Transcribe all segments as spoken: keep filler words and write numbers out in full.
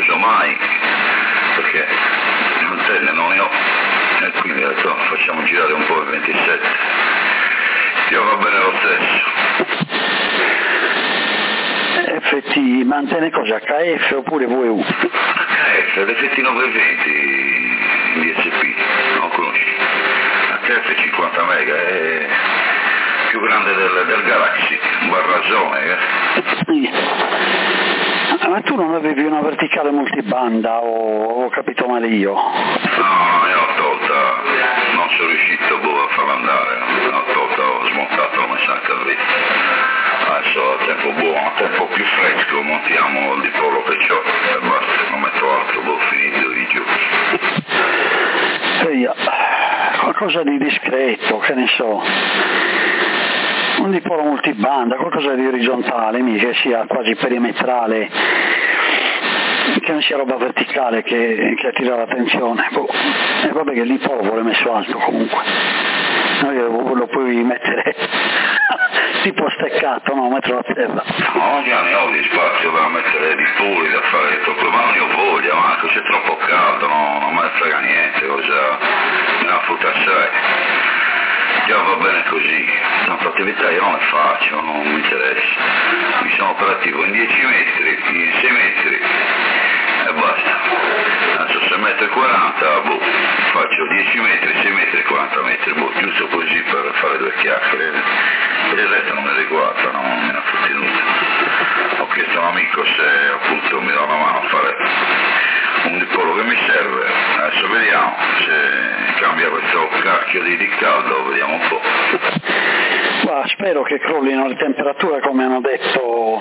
uso mai, perché antenne non ne ho, e quindi ho detto facciamo girare un po' il ventisette, io va bene lo stesso. F T mantiene cosa? H F oppure V U? H F, l'F T novecentoventi in D S P, non conosci? H F cinquanta mega, è più grande del, del Galaxy, un barrazzone, eh? Sì. Ma tu non avevi una verticale multibanda o ho capito male io? No, ne ho tolta, non sono riuscito boh, a farla andare, ne ho tolta, ho smontato, l'ho messa anche lì. Adesso a tempo buono, a tempo più fresco, montiamo il dipolo che c'ho e basta, non metto altro, boh, finito i giochi. Sì, qualcosa di discreto, che ne so, un dipolo multibanda, qualcosa di orizzontale, che sia quasi perimetrale, che non sia roba verticale che, che attira l'attenzione. Boh. E vabbè che il dipolo vuole messo alto comunque, noi lo, lo puoi mettere tipo steccato, no? Metterlo a terra. No, già ne ho di spazio da mettere di puli, da fare troppo, ma non ne ho voglia, Marco, c'è troppo caldo, no, non me ne frega niente, cosa, me la futta assai. Già va bene così, tanta attività io non ne faccio, non mi interessa. Mi sono operativo in dieci metri, in sei metri e basta. Adesso sei metri e quaranta, boh, faccio dieci metri, sei metri e quaranta metri, boh, giusto così per fare due chiacchiere. Per il resto non mi riguarda, non me ne ha fatti nulla. Ho chiesto a un amico se appunto mi dà una mano a fare un dipolo che mi serve, adesso vediamo se cambia questo cacchio di, di caldo, vediamo un po'. Ma spero che crollino le temperature come hanno detto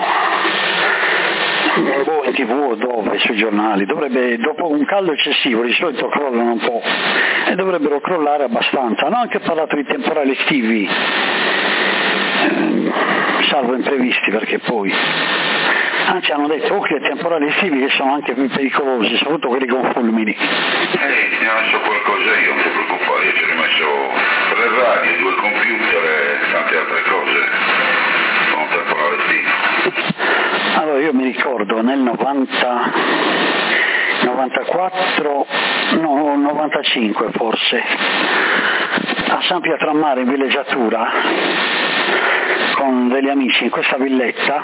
boh, in tv o dove, sui giornali. Dovrebbe, dopo un caldo eccessivo di solito crollano un po' e dovrebbero crollare abbastanza. Hanno anche parlato di temporali estivi, salvo imprevisti, perché poi anzi hanno detto oh, che temporali estivi che sono anche più pericolosi, soprattutto quelli con fulmini. Ehi, ne ho messo qualcosa io, non ti preoccupare, io ci ho rimesso tre radio, due computer e tante altre cose con temporale estivo. Allora io mi ricordo nel novanta, novantaquattro, no novantacinque forse, a San Pietrammare in villeggiatura con degli amici in questa villetta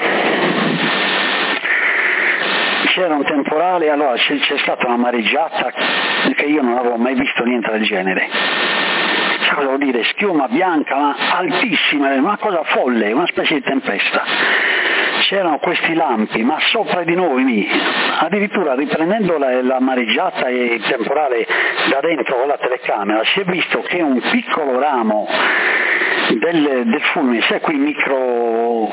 c'era un temporale, allora c'è, c'è stata una mareggiata che io non avevo mai visto niente del genere. Sai cosa vuol dire? Schiuma bianca ma altissima, una cosa folle, una specie di tempesta. C'erano questi lampi, ma sopra di noi lì, addirittura riprendendo la, la mareggiata e il temporale da dentro con la telecamera, si è visto che un piccolo ramo del, del fulmine, sai qui micro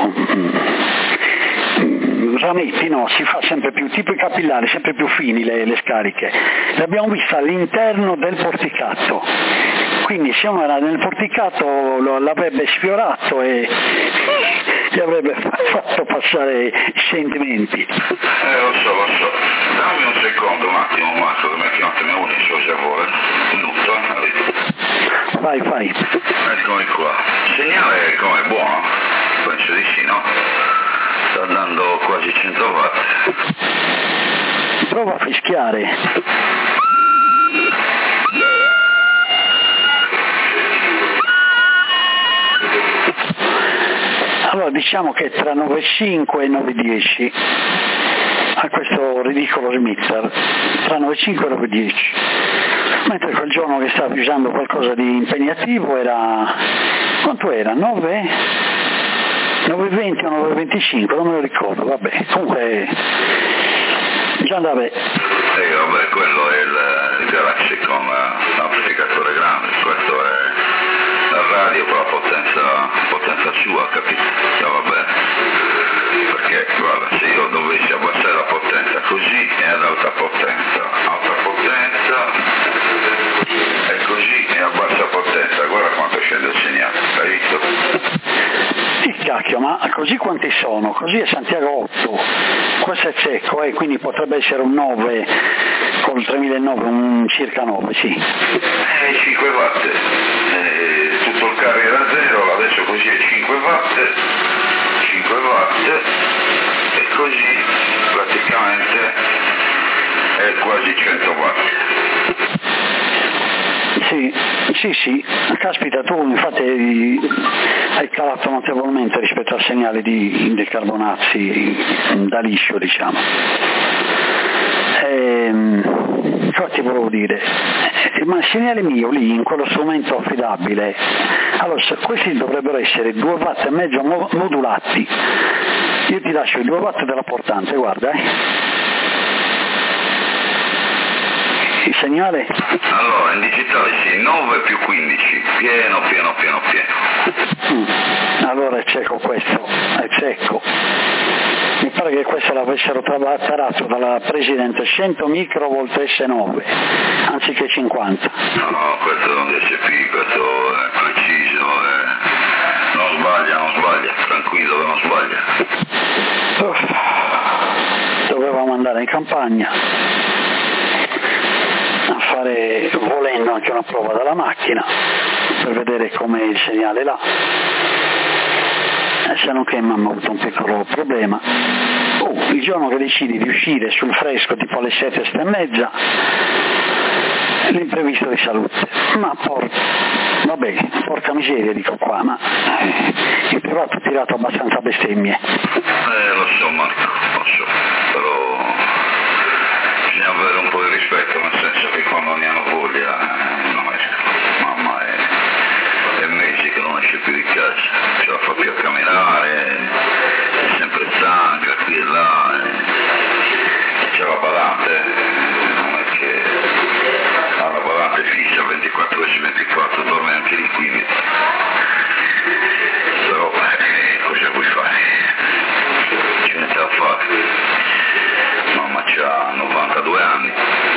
rametti, no, si fa sempre più, tipo i capillari, sempre più fini le, le scariche, le abbiamo viste all'interno del porticato, quindi se uno era nel porticato lo, l'avrebbe sfiorato e gli avrebbe fatto passare i sentimenti. Eh lo so, lo so, dammi un secondo un attimo Marco, che mi ha chiamato mio unico se vuole, un minuto, arrivo. Vai, fai. Eccomi qua, il segnale com'è buono? Penso di sì, no? Sta andando quasi cento watt. Prova a fischiare. Allora diciamo che tra nove virgola cinque e nove virgola dieci a questo ridicolo remixer, tra nove virgola cinque e nove virgola dieci, mentre quel giorno che stava usando qualcosa di impegnativo era, quanto era? nove? nove virgola venti o nove virgola venticinque, non me lo ricordo, vabbè, comunque già andava. E eh, vabbè, quello è il, il Galaxy con l'amplificatore grande, questo è la radio con la potenza, potenza sua, capito? Già va bene, perché guarda, se io dovessi abbassare la potenza così è ad alta potenza, alta potenza e così è a bassa potenza, guarda quanto scende il segnale, hai visto? Sì, cacchio, ma così quanti sono? Così è Santiago otto, questo è secco, eh, quindi potrebbe essere un nove, con il tremilanove, un circa nove, sì. Eh, cinque watt, eh, tutto il carro era zero, adesso così è cinque watt, cinque watt, e così praticamente è quasi cento watt. Sì, sì, sì, caspita, tu infatti hai, hai calato notevolmente rispetto al segnale di decarbonazzi da liscio, diciamo. Ehm, cosa ti volevo dire? Eh, ma il segnale mio lì, in quello strumento affidabile, allora questi dovrebbero essere due watt e mezzo modulati. Io ti lascio i due watt della portante, guarda, eh. Il segnale? Allora, in digitale sì, nove più quindici, pieno, pieno, pieno, pieno. Mm. Allora è cieco questo, è cieco. Mi pare che questo l'avessero tarato dalla Presidente cento microvolt S nove, anziché cinquanta. No, no, questo non riesce più, questo è preciso, è... non sbaglia, non sbaglia, tranquillo che non sbaglia. Uff. Dovevamo andare in campagna a fare, volendo, anche una prova dalla macchina per vedere com'è il segnale là, e se non che mi hanno avuto un piccolo problema. Oh, il giorno che decidi di uscire sul fresco tipo alle sette, sette e mezza, l'imprevisto di salute, ma por... vabbè, porca miseria dico qua, ma eh, in privato ho tirato abbastanza bestemmie. Eh, lo so Marco, lo so, però bisogna avere un po' di rispetto, nel senso che quando ne hanno voglia eh, non esco, mamma è, è mesi che non esce più di casa, ce la fa più a camminare, è sempre stanca qui e là, eh, c'è la badante, non è che ha la badante fissa ventiquattro ore su ventiquattro, dorme anche lì, quindi però eh, cosa vuoi fare? C'è niente da fare. Mamma c'ha novantadue anni,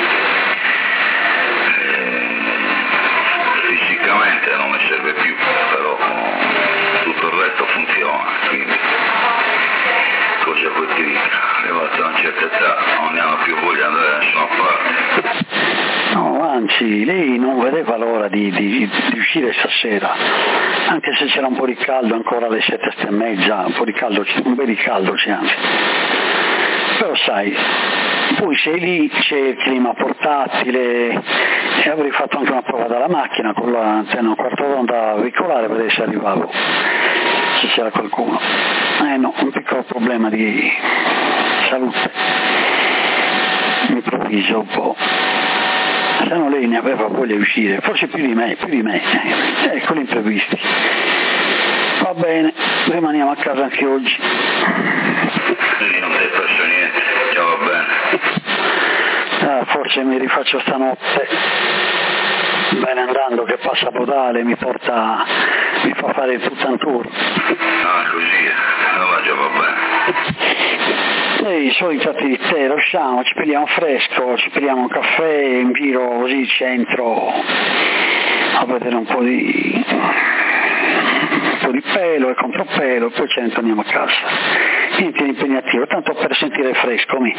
e fisicamente non ne serve più, però tutto il resto funziona, quindi cosa vuoi ti dica? Arrivata a una certa età non ne hanno più voglia di andare da nessuna parte. No, anzi, lei non vedeva l'ora di, di, di uscire stasera, anche se c'era un po' di caldo ancora alle sette e mezza, un po' di caldo, un bel di caldo c'è anzi. Però sai, poi sei lì, c'è il clima portatile, e avrei fatto anche una prova dalla macchina con l'antenna un quarto d'onda auricolare per vedere se arrivavo, se c'era qualcuno. Eh no, un piccolo problema di salute, improvviso un po'. Se no lei ne aveva voglia di uscire, forse più di me, più di me, ecco gli imprevisti. Va bene, rimaniamo a casa anche oggi. Quindi non ti è perso niente, già va bene. Ah, forse mi rifaccio stanotte, bene andando che passa Podale, mi porta, mi fa fare il tutto un tour. Ah, così, allora già va bene. E i soliti attività, usciamo, ci pigliamo fresco, ci pigliamo un caffè in giro così in centro a vedere un po' di un po' di pelo e contropelo, poi ce ne torniamo a casa. Niente di impegnativo, tanto per sentire fresco mi.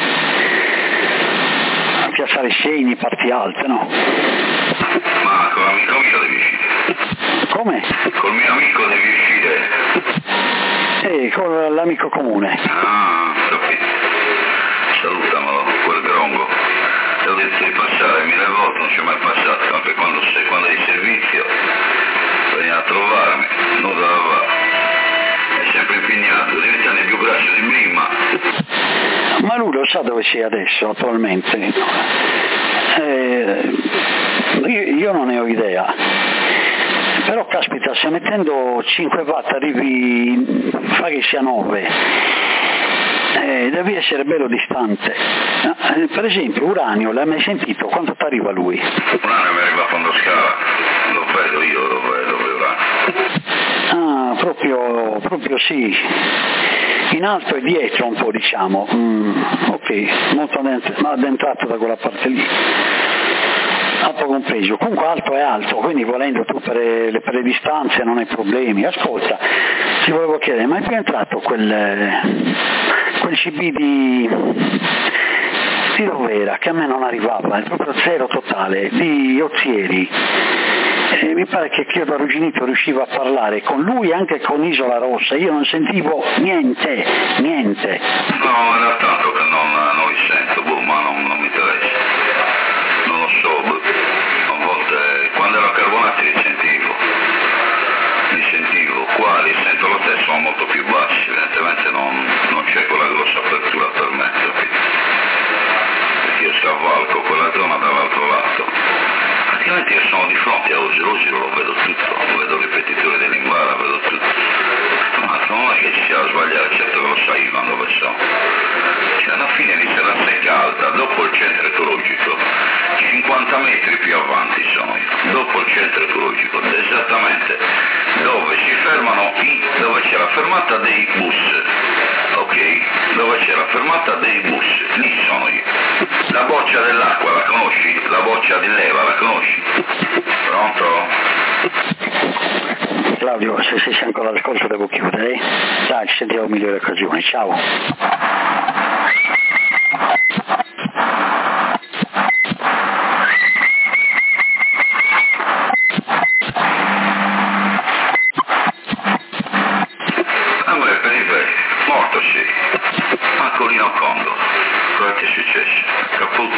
A piazzare i segni, parti alte, no? Ma con l'amico mio devi uscire. Come? Col mio amico devi uscire. Eh, con l'amico comune. Ah, capito. Salutamelo, quel grongo. Ti ho detto di passare mille volte, non ci è mai passato, anche quando sei quando hai servizio. Veniva a trovarmi, nuda da fare. È sempre impegnato, diventando più grasso di prima. Ma lui lo sa dove sei adesso, attualmente? Eh, io, io non ne ho idea. Però caspita, se mettendo cinque watt arrivi, fa che sia nove, eh, devi essere bello distante. Eh, per esempio Uranio, l'hai mai sentito? Quanto ti arriva lui? Uranio mi arriva a fondo scala, lo vedo io, lo vedo Uranio. Ah, proprio, proprio sì. In alto e dietro un po', diciamo. Mm, ok, molto addentrato da quella parte lì. Alto compreso, comunque alto è alto, quindi volendo tu per le, per le distanze non hai problemi. Ascolta, ti volevo chiedere, ma è più entrato quel, quel C B di, di Rovera, che a me non arrivava, è proprio zero totale, di Ozieri. E mi pare che Chiodo Arrugginito riusciva a parlare con lui anche con Isola Rossa, io non sentivo niente, niente. No, è da tanto che non, non li sento, boh, ma non, non mi interessa. cavalco quella zona dall'altro lato. Praticamente io sono di fronte a Osirosiro, lo vedo tutto, lo vedo il ripetitore dell'Imbara, vedo tutto. Ma non è che ci sia da sbagliare, certo che lo sai dove sono. Cioè alla fine inizia da secca alta, dopo il centro ecologico, cinquanta metri più avanti sono io, dopo il centro ecologico, esattamente dove si fermano, i, dove c'è la fermata dei bus, ok? Dove c'è la fermata dei bus, lì sono io. La boccia dell'acqua la conosci? La boccia di leva la conosci? Pronto? Claudio, se sei ancora all'ascolto devo chiudere. Dai, ci sentiamo in migliore occasione. Ciao. Amore, per il vero, morto sì. Mancolino Congo. Cosa ti è successo? Caput?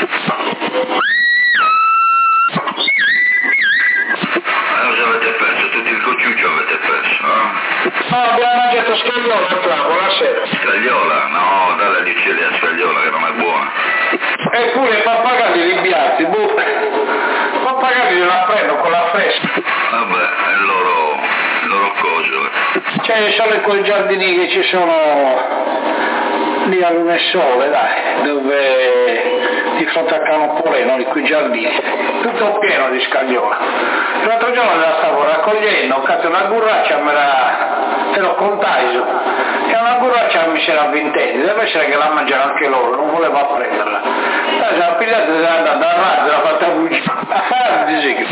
Avete perso, tutti il cocciuccio avete perso, eh? No, abbiamo mangiato scagliola qua, buonasera. Scagliola? No, dalle gli uccelli a scagliola che non è buona. Eppure i pappagalli rimbiati, boh. I pappagalli la prendo con la fresca. Vabbè, è il loro, il loro coso. Eh. Cioè, sono quei giardini che ci sono lì a Luna e Sole, dai, dove di fronte a Canopoleno, di quei giardini, tutto pieno di scagliola. L'altro giorno la stavo raccogliendo, cazzo, una burraccia me la, te lo contagio, e una burraccia mi si era vintenti, deve essere che la mangiano anche loro, non voleva prenderla. Allora si era pigliata, si era andata dal razzo, l'ha fatta buccia, a fare di sì.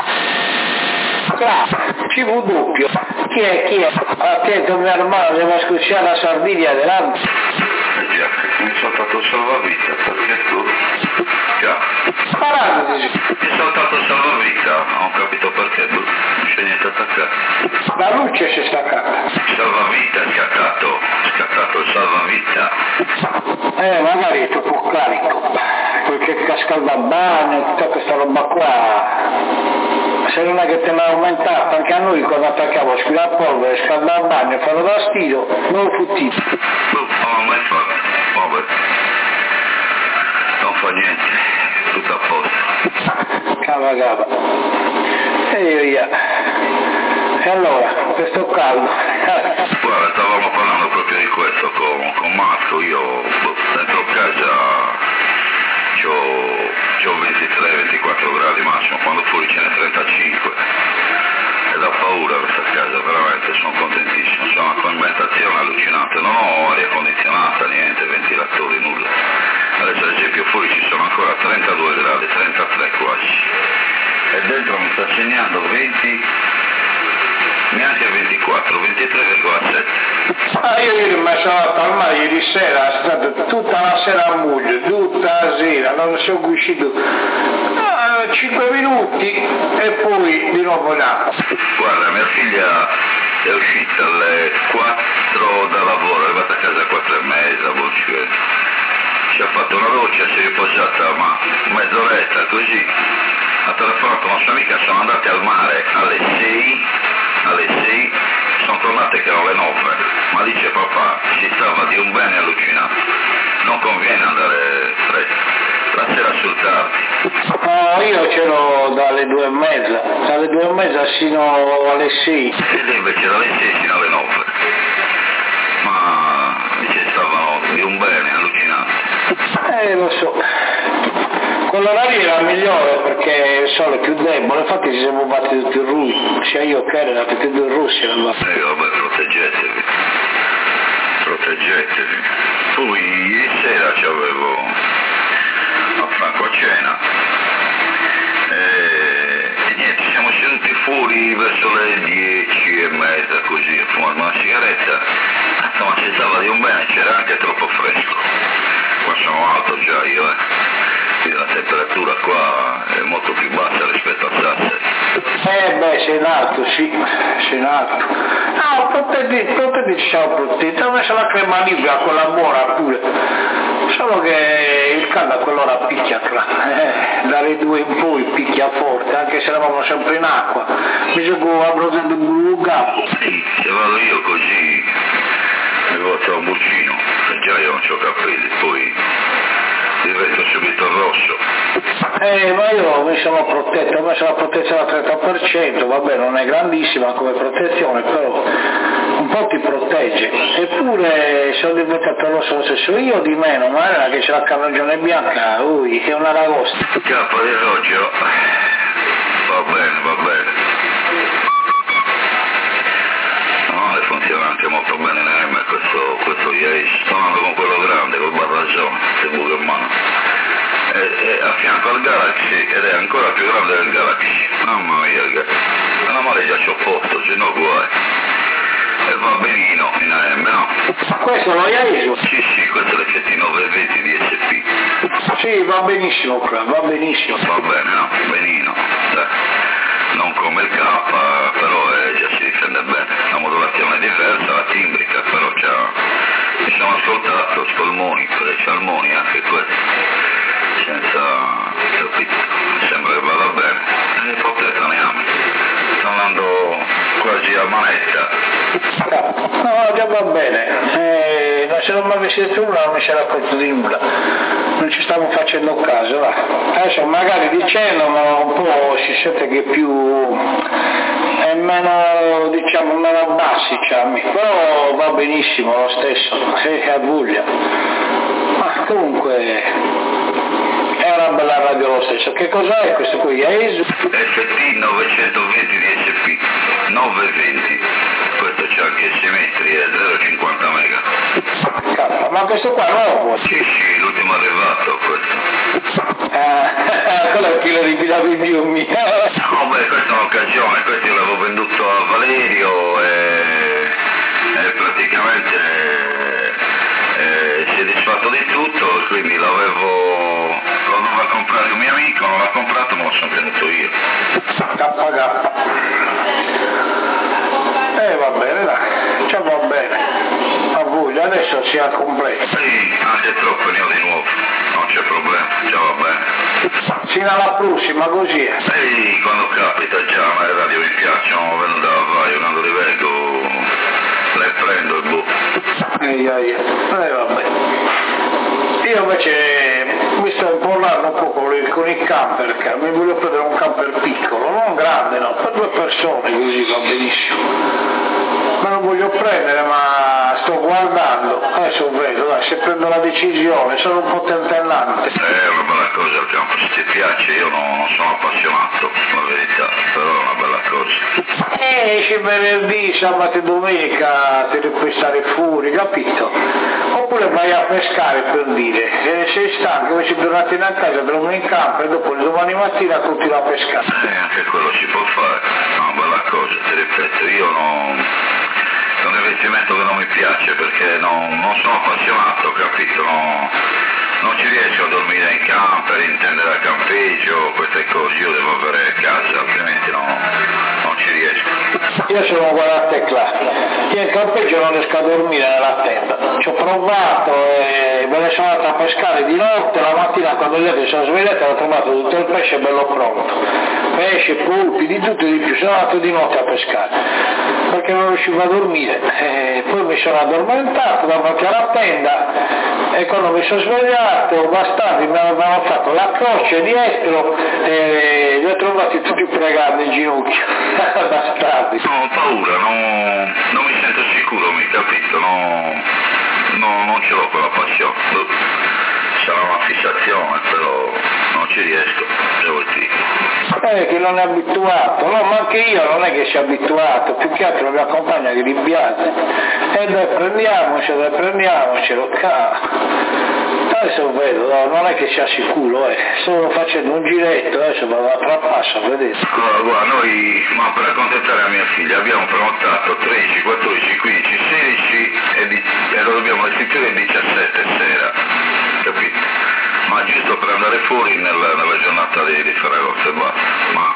Ci fu dubbio, chi è, chi è? Attento mio hermano, devo scucciare la Sardegna dell'anno. Già, mi è saltato il salvavita, perché tu? Già. Parlando di sì. Mi è saltato il salvavita, non ho capito perché, non c'è niente attaccato. La luce si è staccata. Il salvavita è scattato, è scattato il salvavita. Eh, magari è troppo carico. Quel cascaldabane, tutta questa roba qua. Se non è che te l'ha aumentato, anche a noi quando attaccavo aspirapolvere, scaldabagno, farò da stiro, non lo futtito. Non l'ho mai fatto, vabbè. Non fa niente, tutto a posto. Cava cava. E io io. E allora, questo caldo. Guarda, stavamo parlando proprio di questo con, con Marco, io dentro casa c'ho ventitré ventiquattro gradi massimo, quando fuori ce n'è trentacinque. E da paura questa casa, veramente sono contentissimo, c'è una coibentazione allucinante, non ho aria condizionata, niente, ventilatori, nulla. Adesso ad esempio fuori ci sono ancora trentadue gradi, trentatré quasi. E dentro mi sta segnando venti, neanche ventiquattro, ventitré virgola sette. Ah, io ieri mi sono andato al mare ieri sera, è stata tutta la sera a Mugio, tutta la sera, non sono uscito ah, cinque minuti e poi di nuovo in acqua. Guarda, mia figlia è uscita alle quattro da lavoro, è arrivata a casa alle quattro e mezza, buonasera. Ci ha fatto una doccia, si è riposata ma mezz'oretta così, ha telefonato una sua amica, sono andati al mare alle sei, alle sei, sono tornate che erano le nove, ma dice papà, si stava di un bene allucinante, non conviene andare presto, la sera sul tardi. No, io ce l'ho dalle due e mezza, dalle due e mezza sino alle sei. E lei invece dalle sei fino alle nove, ma dice stavano di un bene allucinante. Eh, lo so. Con l'orario era migliore perché il sole è più debole, infatti ci siamo fatti tutti in russi, sia io che era tutti e due in russi. E eh, vabbè, proteggetevi, proteggetevi. Poi ieri sera ci avevo a Franco a cena e, e niente, siamo seduti fuori verso le dieci e mezza così a fumare una sigaretta, ma si stava di un bene, c'era anche troppo fresco, qua sono alto già io, eh. La temperatura qua è molto più bassa rispetto a Sassari. Eh beh, sei in alto, sì, sei in alto. No, protetti, protetti ci siamo protetti, ho messo la crema libera, quella buona pure. Solo che il caldo a quell'ora picchia, eh, dalle due in poi picchia forte, anche se eravamo sempre in acqua. Mi sono abbronzato un capo. Sì, se vado io così mi vuoto un buccino, già io non ho capelli, poi il resto subito il rosso. Eh, ma io mi sono protetto, ho messo la protezione al trenta per cento, vabbè non è grandissima come protezione, però un po' ti protegge. Eppure sono diventato rosso lo stesso, io di meno, ma era che c'è la carnagione bianca, ui, è una ragosta. Capo di roggio, va bene, va bene. No, e funziona anche molto bene in questo, questo Yaris. Sto andando con quello grande, col barragione, se buco in mano. È, è a fianco al Galaxy ed è ancora più grande del Galaxy. Mamma mia, meno male già c'ho posto, se no guai. E va benino in A M, no? Questo lo Yaris? Sì, sì, questo è l'F T nove venti di S P. Sì, va benissimo, va benissimo. Va bene, no? Benino. Dai. Non come il K, però eh, già si difende bene. La modulazione è diversa, la timbrica, però c'ha... mi sono ascoltato spolmoni, salmoni, anche questo. Senza... capito? Mi sembra che vada bene. E potentaniamo. Sto andando quasi a manetta. No, già va bene. Eh, se non mi avessi detto nulla non mi sarei accorto di nulla. Non ci stiamo facendo caso, va. Adesso magari dicendolo un po' si sente che più è meno, diciamo, meno bassi, diciamo. Però va benissimo lo stesso, è a voglia. Ma comunque è una bella radio lo stesso. Che cos'è questo qui? È F T novecentoventi di S P, novecentoventi. Questo c'è anche simmetri, è zero virgola cinquanta mega. Cazzo, ma questo qua è nuovo? Sì, sì, l'ultimo arrivato questo. Eh, quello è il chilo di pila di più mio. No, beh, questa è un'occasione, questo io l'avevo venduto a Valerio e, e praticamente eh, si è disfatto di tutto, quindi l'avevo, lo doveva comprare un mio amico, non l'ha comprato, ma lo sono tenuto io. K K. Eh va bene, dai, cioè va bene, a voi, adesso sia completo. Sì, anche troppo ne ho di nuovo, non c'è problema, già va bene. Sino alla prossima, così è. Sì, quando capita già, ma le radio mi piacciono, venendo da Vaio, quando li vengo, le prendo e boh. Ehi, ehi, eh vabbè. Io invece mi sto impollando un po' con il, con il camper, che mi voglio prendere un camper piccolo, non grande no, per due persone così va benissimo. Me lo voglio prendere ma sto guardando, adesso vedo, dai, se prendo la decisione, sono un po' tentennante. È una bella cosa il campo, se ti piace, io non, non sono appassionato, la verità, però è una bella cosa. E esci venerdì, sabato e domenica, ti devi stare fuori, capito? Oppure vai a pescare per dire, se sei stanco, invece tornati a casa, dormi in campo e dopo domani mattina continui a pescare. Eh, anche quello si può fare, è una bella cosa, ti ripeto, io non... è un investimento che non mi piace perché non, non sono appassionato, capito? Non, non ci riesco a dormire in camper, intendere a campeggio, queste cose, io devo avere casa, altrimenti no, non ci riesco. Io sono guardate qua, io in campeggio non riesco a dormire nella tenda, ci ho provato e me ne sono andato a pescare di notte, la mattina quando gli altri sono svegliati ho trovato tutto il pesce bello pronto, pesce, polpi, di tutto e di più, sono andato di notte a pescare, perché non riuscivo a dormire, e poi mi sono addormentato davanti alla tenda e quando mi sono svegliato bastardi mi avevano fatto la croce dietro e li ho trovati tutti pregando in ginocchio. Bastardi. No, ho paura, no, non mi sento sicuro, mi capito, no, no, non ce l'ho quella passione, sarà una fissazione, però non ci riesco, devo dire. Eh, che non è abituato, no, ma anche io non è che sia abituato, più che altro mi accompagna che li piace. E dai, prendiamocelo, prendiamocelo, cazzo. Adesso vedo, no, non è che sia sicuro, eh. Sto facendo un giretto, adesso vado a trapasso, vedete. Guarda, guarda, noi, ma per accontentare a mia figlia, abbiamo prenotato tredici, quattordici, quindici, sedici e, di, e lo dobbiamo restituire il diciassette sera, capito? Ma giusto per andare fuori nella, nella giornata di, di Ferragosto e basta, ma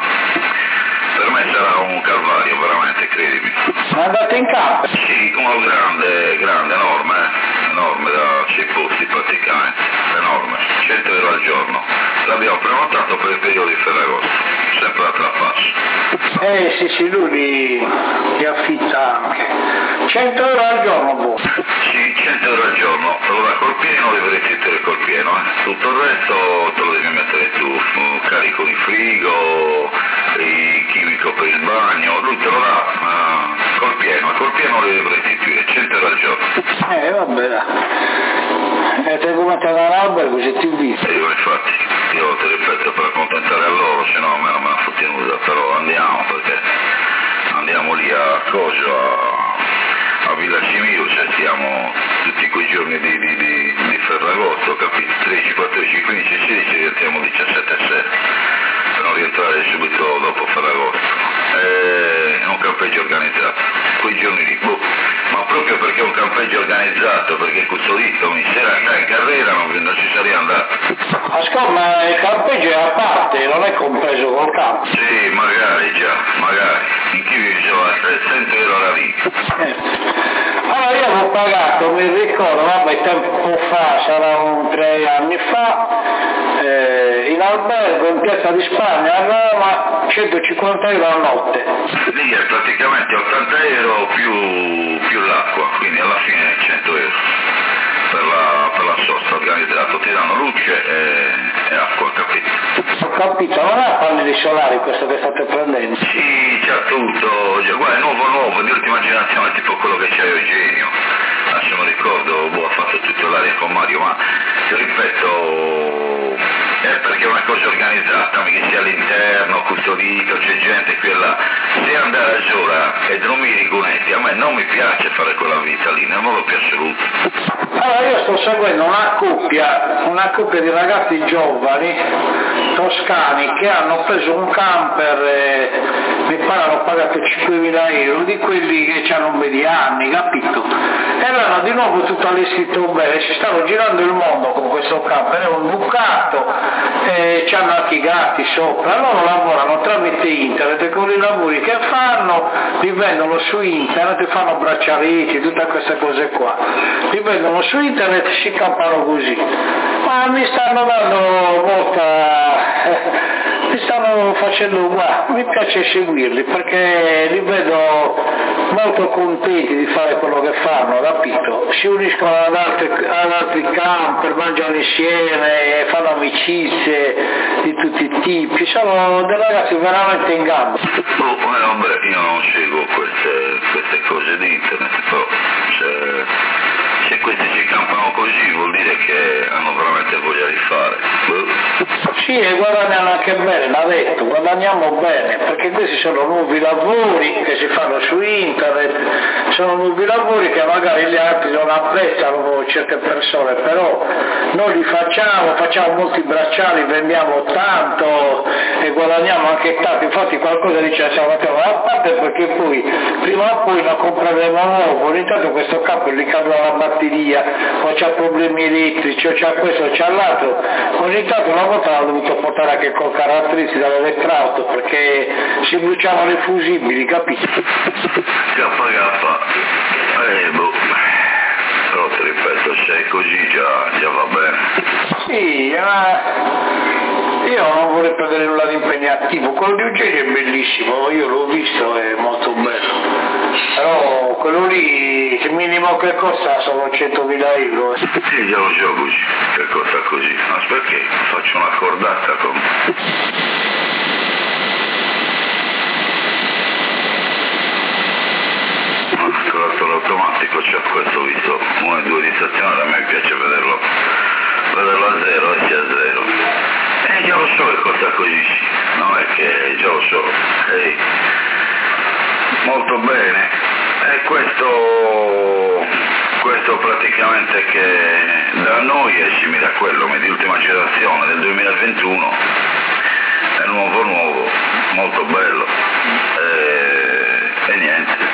per me sarà un calvario, veramente, credimi. Ma andate in campo? Sì, uno grande, grande, enorme, eh? enorme da sei posti praticamente, enorme, cento euro al giorno. L'abbiamo prenotato per il periodo di Ferragosto, sempre a Trapasso. Eh sì sì, lui li, li affitta anche. cento euro al giorno, boh. Sì, cento euro al giorno, te lo dà col pieno, devi resistere col pieno, eh. Tutto il resto te lo devi mettere tu, carico di frigo, il chimico per il bagno, lui te lo dà uh, col pieno, e col pieno lo devi restituire, cento euro al giorno. Eh vabbè, e te come te l'albergo se ti invito? E io infatti, io ti ripeto per accontentare a loro, se no a me non me la fotti nuda, però andiamo perché andiamo lì a Coso, a, a Villa Cimio, cioè stiamo tutti quei giorni di, di, di, di Ferragosto, capito? tredici, quattordici, quindici, sedici, rientriamo diciassette e sette, per non rientrare subito dopo Ferragosto. È un campeggio organizzato, quei giorni lì, boh, ma proprio perché è un campeggio organizzato, perché è custodito, mi sera andare in carriera non, non ci sarei andato. Ascolta, ma il campeggio è a parte, non è compreso col campo? Sì, magari già, magari, in chi diceva trecento euro alla vita. Eh. Allora io ho pagato, mi ricordo, vabbè, tempo fa, sarà un tre anni fa, eh, in albergo in Piazza di Spagna a Roma, centocinquanta euro a notte. Lì è praticamente ottanta euro più, più l'acqua, quindi alla fine cento euro per la, per la sosta organizzata, ti danno luce e, e acqua, capito? Ho capito, non ha pannelli solari questo che state prendendo? Sì, c'ha tutto, già, guarda, è nuovo nuovo, di ultima generazione, tipo quello che c'è Eugenio, adesso non ricordo, boh, ha fatto tutto l'aria con Mario, ma ripeto, è perché è una cosa organizzata, mica sia all'interno, custodito, c'è gente qui e là. Se andare a Giura e dormire i cunetti, a me non mi piace fare quella vita lì, nel modo più assoluto. Allora io sto seguendo una coppia, una coppia di ragazzi giovani, toscani, che hanno preso un camper, e mi pare hanno pagato cinquemila euro, di quelli che hanno un bel di anni, capito? E l'hanno di nuovo tutto allestito bene, si stanno girando il mondo con questo camper, è un bucato, e c'hanno anche i gatti sopra, loro lavorano tramite internet e con i lavori che fanno li vendono su internet, fanno braccialetti, tutte queste cose qua, li vendono su internet e si campano così, ma mi stanno dando molta, mi stanno facendo guarda, mi piace seguirli perché li vedo molto contenti di fare quello che fanno, capito? Si uniscono ad altri, ad altri camper, mangiano insieme, fanno amicizie di tutti i tipi, sono dei ragazzi veramente in gamba. Oh, vabbè, io non seguo queste, queste cose di internet, però se, se questi si campano così vuol dire che hanno veramente voglia di fare. Sì, e guadagnano anche bene, l'ha detto, guadagniamo bene, perché questi sono nuovi lavori che si fanno su internet, sono nuovi lavori che magari gli altri non apprezzano certe persone, però noi li facciamo, facciamo molti bracciali, vendiamo tanto e guadagniamo anche tanto, infatti qualcosa dice Salvatore, a parte perché poi prima o poi lo compreremo nuovo, ogni tanto questo capo gli cambia la batteria, o c'ha problemi elettrici, o c'ha questo, o c'ha l'altro, ogni tanto una volta l'ha dovuto portare anche col caratteristico dall'elettrauto perché si bruciavano le fusibili, capito? Kappa kappa, eh boh, però ti ripeto, se è così già, già va bene. Sì, ma io non vorrei prendere nulla di impegnativo, quello di Eugenio è bellissimo, io l'ho visto, è molto bello, però quello lì, il minimo che costa sono centomila euro. Sì, già lo so così, che costa così, ma perché faccio una cordata con... L'automatico c'è questo, visto uno e due di stazionare, a me piace vederlo vederlo a zero e sia a zero e già lo so che costa così, non è che già lo so, ok? Molto bene, e questo questo praticamente che da noi è simile a quello ma di ultima generazione del duemilaventuno, è nuovo nuovo, molto bello e, e niente.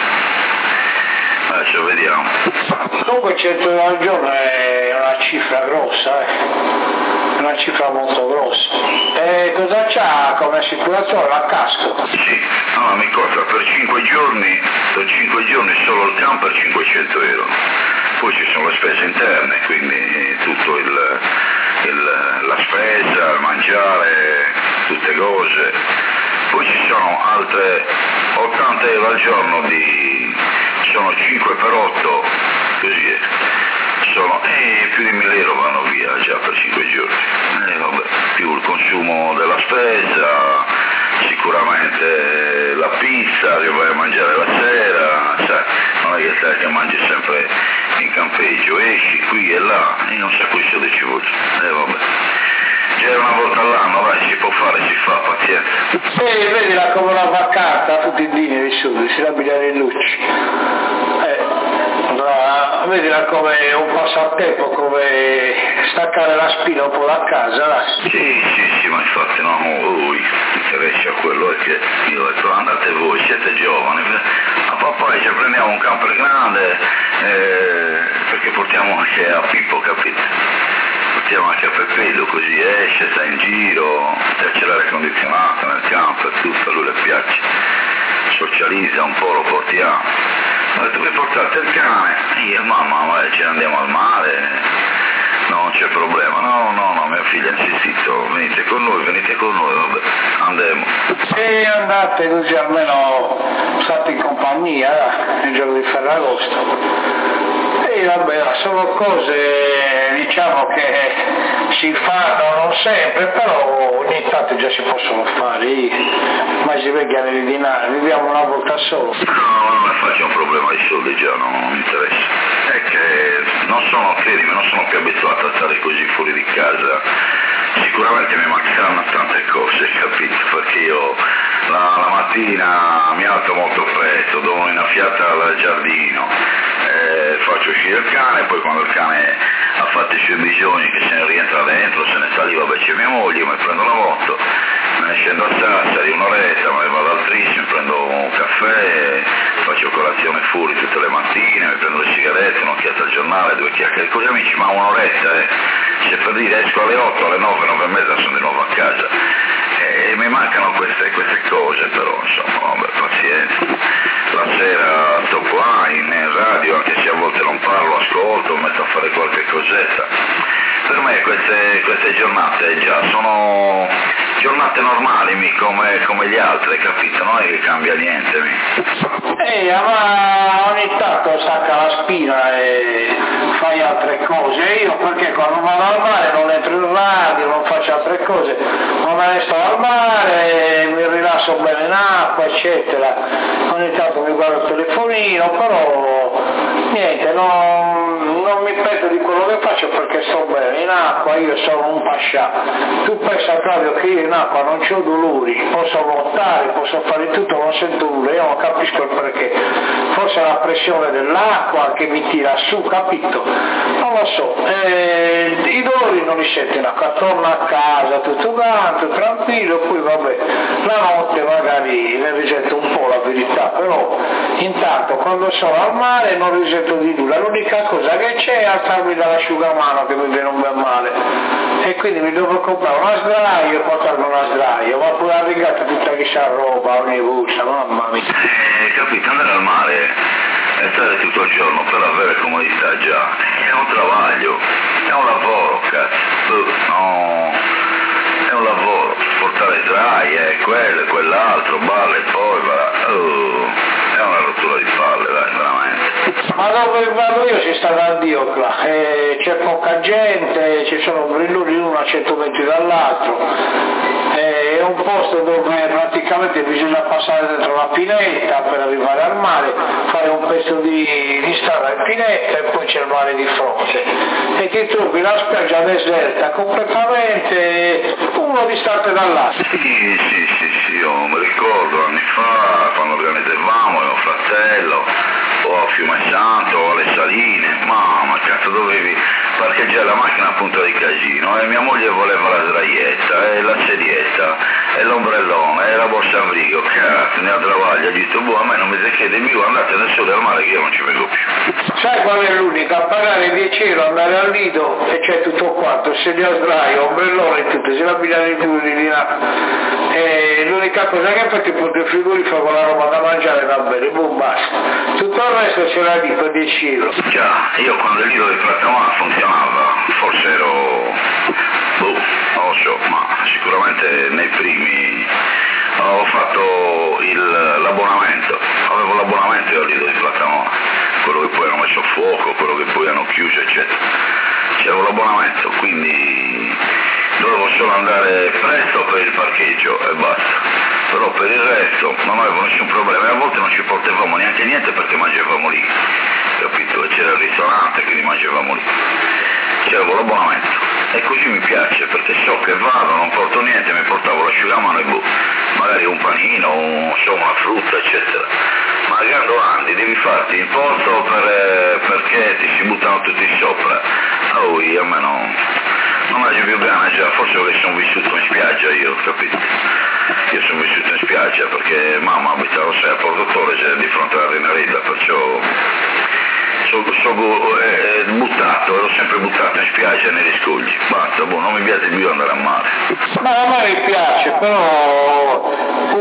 Adesso vediamo. Comunque cento euro al giorno è una cifra grossa, eh. È una cifra molto grossa. E cosa c'ha come assicurazione? La casco? Sì, no, mi costa per cinque giorni, per cinque giorni solo il camper cinquecento euro. Poi ci sono le spese interne, quindi tutto il, il la spesa, il mangiare, tutte cose. Poi ci sono altre ottanta euro al giorno di sono cinque per otto così è. Sono, e più di mille euro vanno via già per cinque giorni. E vabbè, più il consumo della spesa, sicuramente la pizza che vai a mangiare la sera, sai, non è che sai che mangi sempre in campeggio, esci qui e là, e non sa quei soldi ci vogliono. E vabbè. C'era una volta all'anno, vai, si può fare, si fa, pazienza. Sì, vedi la come una vacanza, tutti i dini di sud, si abitano in luci. Eh, no, vedila come un passatempo, come staccare la spina un po' da casa, là. Sì, sì, sì, ma infatti no, voi interessa a quello è che io ho detto andate voi, siete giovani, a papà ci prendiamo un camper grande, eh, perché portiamo anche a Pippo, capite? Portiamo anche a Peppedo, così esce, sta in giro, c'è l'aria condizionata nel campo e tutto, a lui le piace, socializza un po', lo portiamo. Ho detto, voi portate il cane? Io, mamma, ma ce ne andiamo al mare, no, non c'è problema, no, no, no, mia figlia ha insistito, venite con noi, venite con noi, vabbè, andiamo. Sì, andate così almeno state in compagnia, il giorno di Ferragosto. E vabbè, sono cose, diciamo, che si fanno non sempre, però ogni tanto già si possono fare, ma si vegano di dinari, viviamo una volta solo. No, non mi faccio un problema di soldi già, no, non mi interessa. È che non sono, credimi, non sono più abituato a stare così fuori di casa. Sicuramente mi mancheranno tante cose, capito? Perché io la, la mattina mi alzo molto presto, do una fiata al giardino, eh, faccio uscire il cane, poi quando il cane ha fatto i suoi bisogni che se ne rientra dentro, se ne saliva, vabbè c'è mia moglie, mi prendo la moto, me ne scendo a Sassari un'oretta, me ne vado al Tris, mi prendo un caffè, faccio colazione fuori tutte le mattine, mi prendo le sigarette, un'occhiata al giornale, due chiacchiere con gli amici, ma un'oretta, eh. Se per dire esco alle otto, alle nove, nove e mezza sono di nuovo a casa. E mi mancano queste, queste cose, però insomma, vabbè, pazienza. La sera sto qua in radio, anche se a volte non parlo, ascolto, mi metto a fare qualche cosetta. Per me queste, queste giornate già sono giornate normali, mi, come, come gli altri, capito? Non è che cambia niente. Mi. Eh, ma ogni tanto stacca la spina e fai altre cose. Io perché quando vado al mare non entro in radio, non faccio altre cose, ma me ne sto al mare, mi rilasso bene in acqua, eccetera. Ogni tanto mi guardo il telefonino, però niente, non, non mi pento di quello che faccio perché sto bene in acqua, io sono un pascià. Tu pensa Claudio che io in acqua non ho dolori, posso nuotare, posso fare tutto, non sento nulla, io non capisco il perché. Forse è la pressione dell'acqua che mi tira su, capito? Non lo so, eh, i dolori non li sento in acqua, torno a casa tutto quanto, tranquillo, poi vabbè, la notte magari ne risento un po' la verità, però intanto quando sono al mare non risento di nulla, l'unica cosa che c'è è alzarmi dall'asciugamano che mi viene un bel male e quindi mi devo comprare una sdraio e portarmi una sdraio, ma pure la rigata tutta chissà roba, ogni buccia, mamma mia. Eh, capito, andare al mare e stare tutto il giorno per avere comodità già, è un travaglio, è un lavoro, cazzo, no, è un lavoro, portare sdraie, quello e quell'altro, balle e poi va, oh, è una rottura di palle, dai, veramente. Ma dove vado io si sta da Dio qua, eh, c'è poca gente, ci sono brilluri uno a cento metri dall'altro, eh, è un posto dove praticamente bisogna passare dentro la pineta per arrivare al mare, fare un pezzo di, di strada in pineta e poi c'è il mare di fronte e ti trovi la spiaggia deserta completamente, uno distante dall'altro. Sì, sì, sì, sì, io mi ricordo anni fa quando organizzavamo mio fratello o a Fiume Santo o alle Saline, mamma cazzo dovevi parcheggiare la macchina a punta di casino e mia moglie voleva la sdraietta e la sedietta e l'ombrellone e la borsa abrigo, cazzo ne ha travaglia, ho detto boh a me non mi chiede mica andate nel sole al mare che io non ci vengo più. Sai qual è l'unica? A pagare dieci euro andare al Lido e c'è tutto quanto, sedia a sdraio, ombrellone e tutto, si va a abitare i figuri di là. E l'unica cosa che poi ti porti il frigorifero con la roba da mangiare da bere, boh basta. Tutto il resto ce l'ha lì per dieci euro. Già, io quando il Lido di Plattamana funzionava, forse ero, boh, non lo so, ma sicuramente nei primi avevo fatto il, l'abbonamento, avevo l'abbonamento al Lido di Plattamana, quello che poi hanno messo a fuoco, quello che poi hanno chiuso, eccetera. C'avevo l'abbonamento, quindi dovevo solo andare presto per il parcheggio e basta. Però per il resto non avevo nessun problema e a volte non ci portavamo neanche niente perché mangiavamo lì, capito? E c'era il ristorante, quindi mangiavamo lì. C'avevo l'abbonamento e così mi piace perché so che vado, non porto niente, mi portavo l'asciugamano e boh, magari un panino, un, so, una frutta, eccetera. Ma quando andi devi farti il posto per, perché ti si buttano tutti sopra. Oh, io a me non, non mangio più gana già, forse perché sono vissuto in spiaggia io, capito? Io sono vissuto in spiaggia perché mamma abitava sai, a Porto Torre, c'era di fronte alla Rinaretta, perciò sono so, eh, buttato, ero sempre buttato in spiaggia negli scogli, basta, boh, non mi piace più andare a mare. Ma a me mi piace, però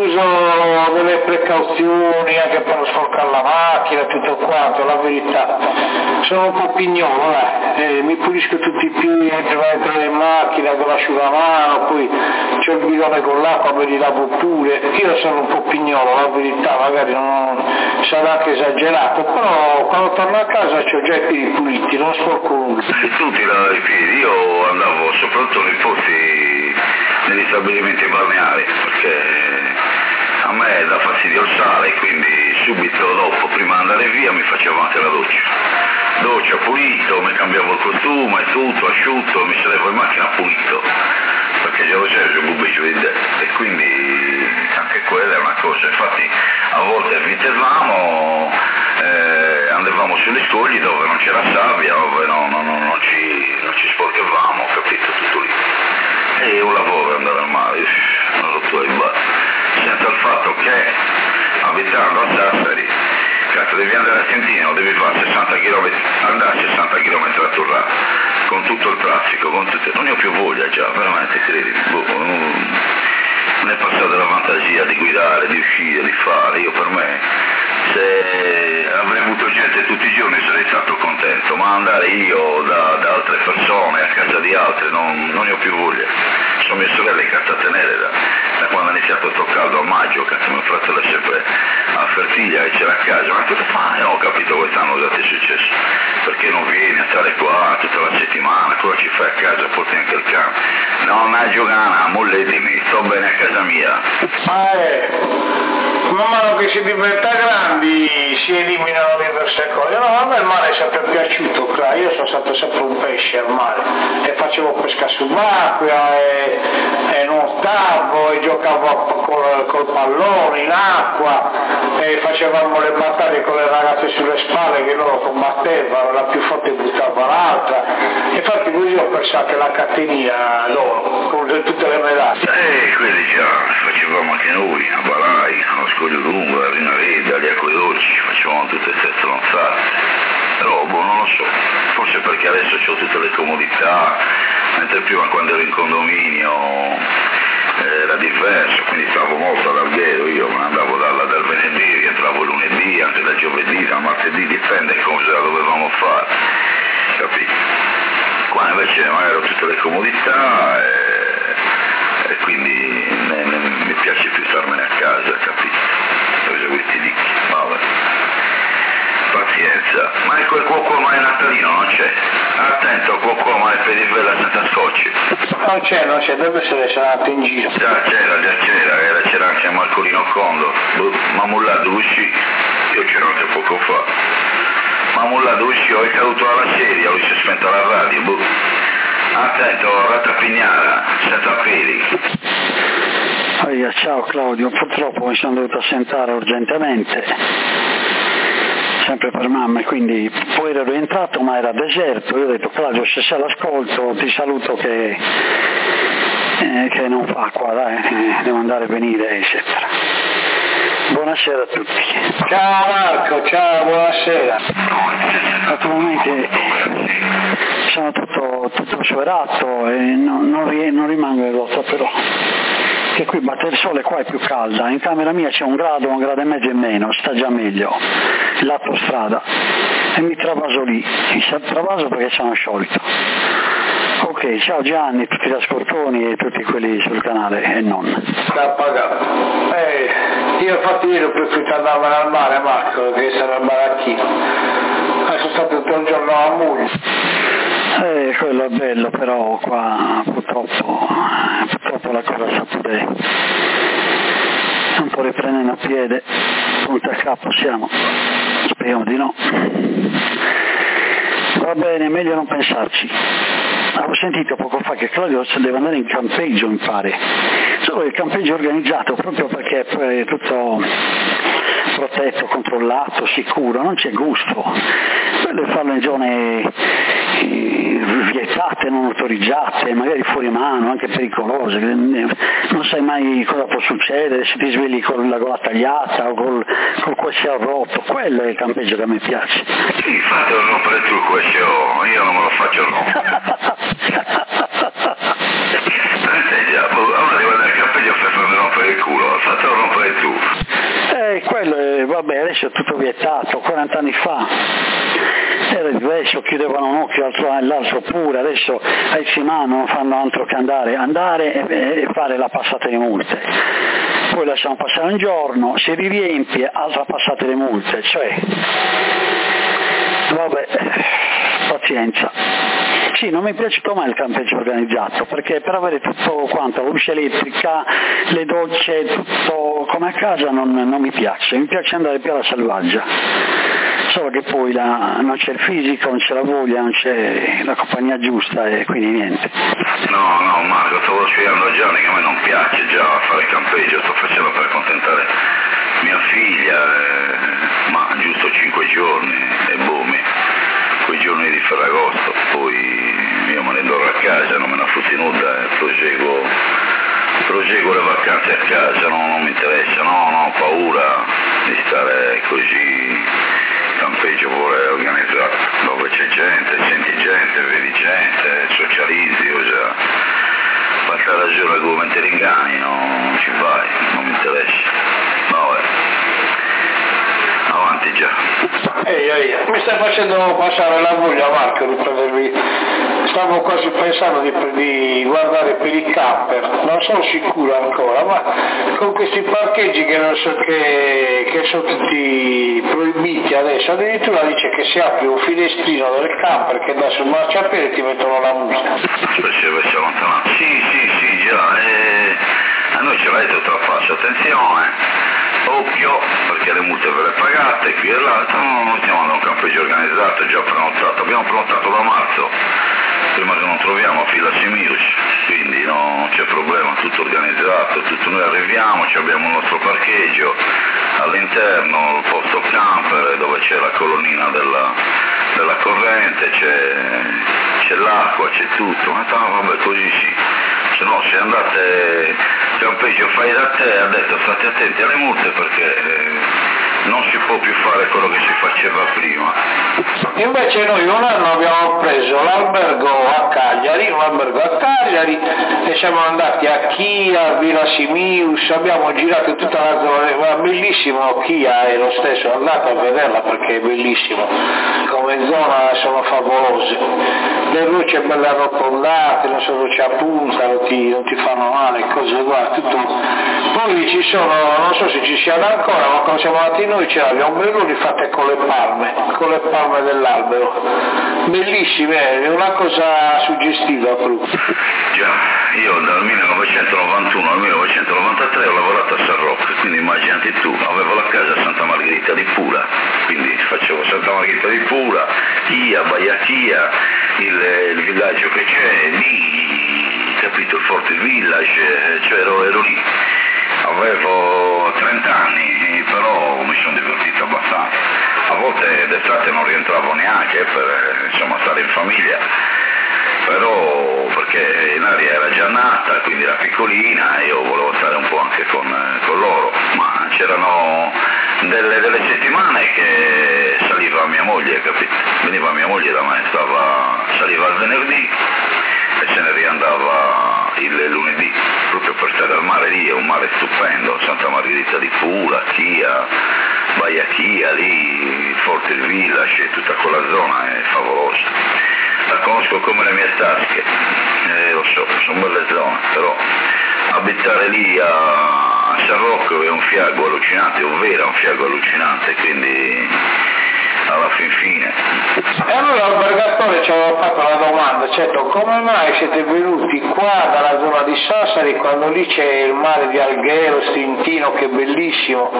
uso delle precauzioni anche per non sporcare la macchina, tutto quanto, la verità. Sono un po' pignolo, eh. Eh, mi pulisco tutti i piedi mentre vado dentro in macchina con l'asciugamano, poi c'ho il bidone con l'acqua, me li lavo pure. Io sono un po' pignolo, la verità, magari non sarà anche esagerato, però quando torno a casa ho già i piedi puliti, non sporco nulla. Tu ti lavi i piedi, io andavo soprattutto nei posti, negli stabilimenti balneari, perché a me dà fastidio il sale, quindi subito dopo, prima di andare via, mi facevo anche la doccia. Doccia pulito, mi cambiavo il costume, tutto asciutto, mi sedevo in macchina pulito, perché già lo c'era il bubbiccio di te, e quindi anche quella è una cosa, infatti a volte svitevamo, eh, andavamo sugli scogli dove non c'era sabbia, dove no, no, no, non, ci, non ci sporcavamo, capito, tutto lì. E un lavoro andare al mare, non lo puoi fare, senza il fatto che abitando a Sassari, cazzo devi andare a Sentino, devi fare sessanta chilometri, andare a sessanta chilometri a Turrà, con tutto il traffico, con tutto, non ne ho più voglia già, veramente credi, boh, non, non è passata la fantasia di guidare, di uscire, di fare, io per me, se avrei avuto gente tutti i giorni sarei stato contento, ma andare io da, da altre persone a casa di altre non, non ne ho più voglia. Sono mia sorella in casa a tenere da, da quando ha iniziato a caldo a maggio, cazzo mio fratello è sempre a Fertiglia e c'era a casa, ma cosa fai? Non ho capito quest'anno cosa ti è successo, perché non vieni a stare qua tutta la settimana, cosa ci fai a casa, porti anche il cane? No, ma giocana, molletimi, sto bene a casa mia. Ah, eh. Man mano che si diventa grandi si eliminano diverse cose. No, a me il mare è sempre piaciuto, clar. Io sono stato sempre un pesce al mare e facevo pesca subacquea e, e nuotavo e giocavo col, col pallone in acqua e facevamo le battaglie con le ragazze sulle spalle che loro combattevano, la più forte buttava l'altra. Infatti così ho perso anche la catenina loro, con tutte le medaglie. Eh, quelli già, facevamo anche noi, a Balai, allo Scoglio Lungo, a Rinareda, agli Acquedolci, facevamo tutte queste stronzate. Però, boh, non lo so, forse perché adesso ho tutte le comodità, mentre prima quando ero in condominio eh, era diverso, quindi stavo molto ad Alghero, io me ne andavo dalla, dal venerdì, rientravo lunedì, anche dal giovedì, dal martedì, dipende cosa dovevamo fare, capito? Qua invece magari ho tutte le comodità e, e quindi ne, ne, mi piace più starmene a casa, capito? Per questi dicchi, vabbè. Pazienza, ma è quel cuoco mai natalino, non c'è? Attento, cuoco mai pedivella senza scotch. Non c'è, non c'è, deve essere salato in giro. Già c'era, già c'era, era, c'era anche Marcolino Condo, ma mullato uscì, io c'ero anche poco fa. Ma mullato uscì, è caduto alla sedia, lui si è spenta la radio, boh. Attento, ratapignara, senza peli. Oh, ciao Claudio, purtroppo mi sono dovuto assentare urgentemente, sempre per mamma, quindi poi ero rientrato ma era deserto, io ho detto Claudio se sei all'ascolto ti saluto che, eh, che non fa qua, dai, eh, devo andare a venire eccetera. Buonasera a tutti. Ciao Marco, ciao, buonasera. Naturalmente sono tutto, tutto sferato e non, non, non rimango in rotta però, che qui batte il sole, qua è più calda, in camera mia c'è un grado, un grado e mezzo in meno, sta già meglio, lato strada, e mi travaso lì, mi travaso perché sono sciolto. Ok, ciao Gianni, tutti gli ascoltoni e tutti quelli sul canale e non. Sta pagato. Eh, io infatti ieri ho preferito andarmene al mare, Marco, che essere al baracchino. Sono stato tutto il giorno a Muglia. Eh, quello è bello, però qua purtroppo, purtroppo la cosa sta pure un po' riprendendo a piede, punta a capo siamo, speriamo di no. Va bene, meglio non pensarci. Avevo sentito poco fa che Claudio deve andare in campeggio, mi pare, solo il campeggio organizzato proprio perché è tutto protetto, controllato, sicuro, non c'è gusto. Quello è farlo in zone vietate, non autorizzate, magari fuori mano, anche pericolose, non sai mai cosa può succedere, se ti svegli con la gola tagliata o col, col quasciò rotto. Quello è il campeggio che a me piace. Sì, fatelo rompere tu il quasciò, io non me lo faccio rompere. Allora devo andare al campeggio per farmi rompere il culo, fatelo rompere tu. Eh, quello è, vabbè, adesso è tutto vietato, quaranta anni fa era diverso, chiudevano un occhio all'altro pure, adesso ai Simano non fanno altro che andare, andare e, e fare la passata di multe. Poi lasciamo passare un giorno, si riempie, altra passata di multe, cioè, vabbè, pazienza. Sì, non mi è piaciuto mai il campeggio organizzato, perché per avere tutto quanto, la luce elettrica, le docce, tutto come a casa non, non mi piace, mi piace andare più alla selvaggia, solo che poi la, non c'è il fisico, non c'è la voglia, non c'è la compagnia giusta e quindi niente. No, no Marco, stavo spiegando a Gianni che a me non piace già fare il campeggio, sto facendo per accontentare mia figlia, eh, ma giusto cinque giorni e boh, mi, quei giorni di Ferragosto, poi io me ne andrò a casa, non me ne fossi nulla e proseguo, proseguo le vacanze a casa, no, non mi interessa, no, no, ho paura di stare così, il campeggio vuole organizzato, dove c'è gente, senti gente, vedi gente, socializzi, o già, basta ragione argomenti ringani, no, non ci vai, non mi interessa, vabbè, avanti già. Ehi, ehi, mi stai facendo passare la voglia, Marco, di prendermi. Stavo quasi pensando di, di guardare per i camper, non sono sicuro ancora, ma con questi parcheggi che, non so, che, che sono tutti proibiti adesso, addirittura dice che si apre un finestrino del camper che dà sul marciapiede e ti mettono la musica. Specie si allontanato. Sì, sì, sì, già, eh, a noi ce l'hai tutta la faccia, attenzione. Occhio, perché le multe ve le pagate, qui e là, no, noi stiamo andando a un campeggio organizzato, già prenotato, abbiamo prenotato da marzo, prima che non troviamo fila Simius, quindi no, non c'è problema, tutto organizzato, tutto noi arriviamo, abbiamo il nostro parcheggio, all'interno il posto camper dove c'è la colonnina della, della corrente, c'è, c'è l'acqua, c'è tutto, ma vabbè così sì. Se no, se andate campeggio fai da te, ha detto state attenti alle multe perché eh, non si può più fare quello che si faceva prima. Invece noi un anno abbiamo preso l'albergo a Cagliari, un albergo a Cagliari e siamo andati a Chia, a Villa Simius, abbiamo girato tutta la zona, ma bellissimo Chia è lo stesso, andate a vederla perché è bellissimo, come zona sono favolose, le luci belle arrotondate, non so, c'è a punta, non ti, non ti fanno male, cose guarda, tutto. Poi ci sono, non so se ci siano ancora, ma quando siamo andati noi c'erano gli ombrelloni fatti con le palme, con le palme dell'albero, bellissime, è una cosa suggestiva proprio. Già, io dal millenovecentonovantuno al millenovecentonovantatré ho lavorato a San Rocco, quindi immaginati tu, avevo la casa a Santa Margherita di Pula, quindi facevo Santa Margherita di Pula, Chia, Baia Chia, il, il villaggio che c'è, lì, capito, il Forte Village, cioè ero, ero lì. Avevo trenta anni, però mi sono divertito abbastanza. A volte d'estate non rientravo neanche per insomma stare in famiglia, però perché l'aria era già nata, quindi era piccolina e io volevo stare un po' anche con, con loro, ma c'erano delle, delle settimane che saliva mia moglie, capito? Veniva mia moglie da me, stava, saliva il venerdì e se ne riandava il lunedì, proprio per stare al mare lì, è un mare stupendo, Santa Margherita di Pula, Chia, Baia Chia, lì, Forte Village, tutta quella zona è favolosa. la conosco come le mie tasche, eh, lo so, sono belle zone, però abitare lì a San Rocco è un fiago allucinante, ovvero un fiago allucinante, quindi alla fin fine. E allora l'albergatore ci aveva fatto la domanda, certo, come mai siete venuti qua dalla zona di Sassari quando lì c'è il mare di Alghero, Stintino, che è bellissimo?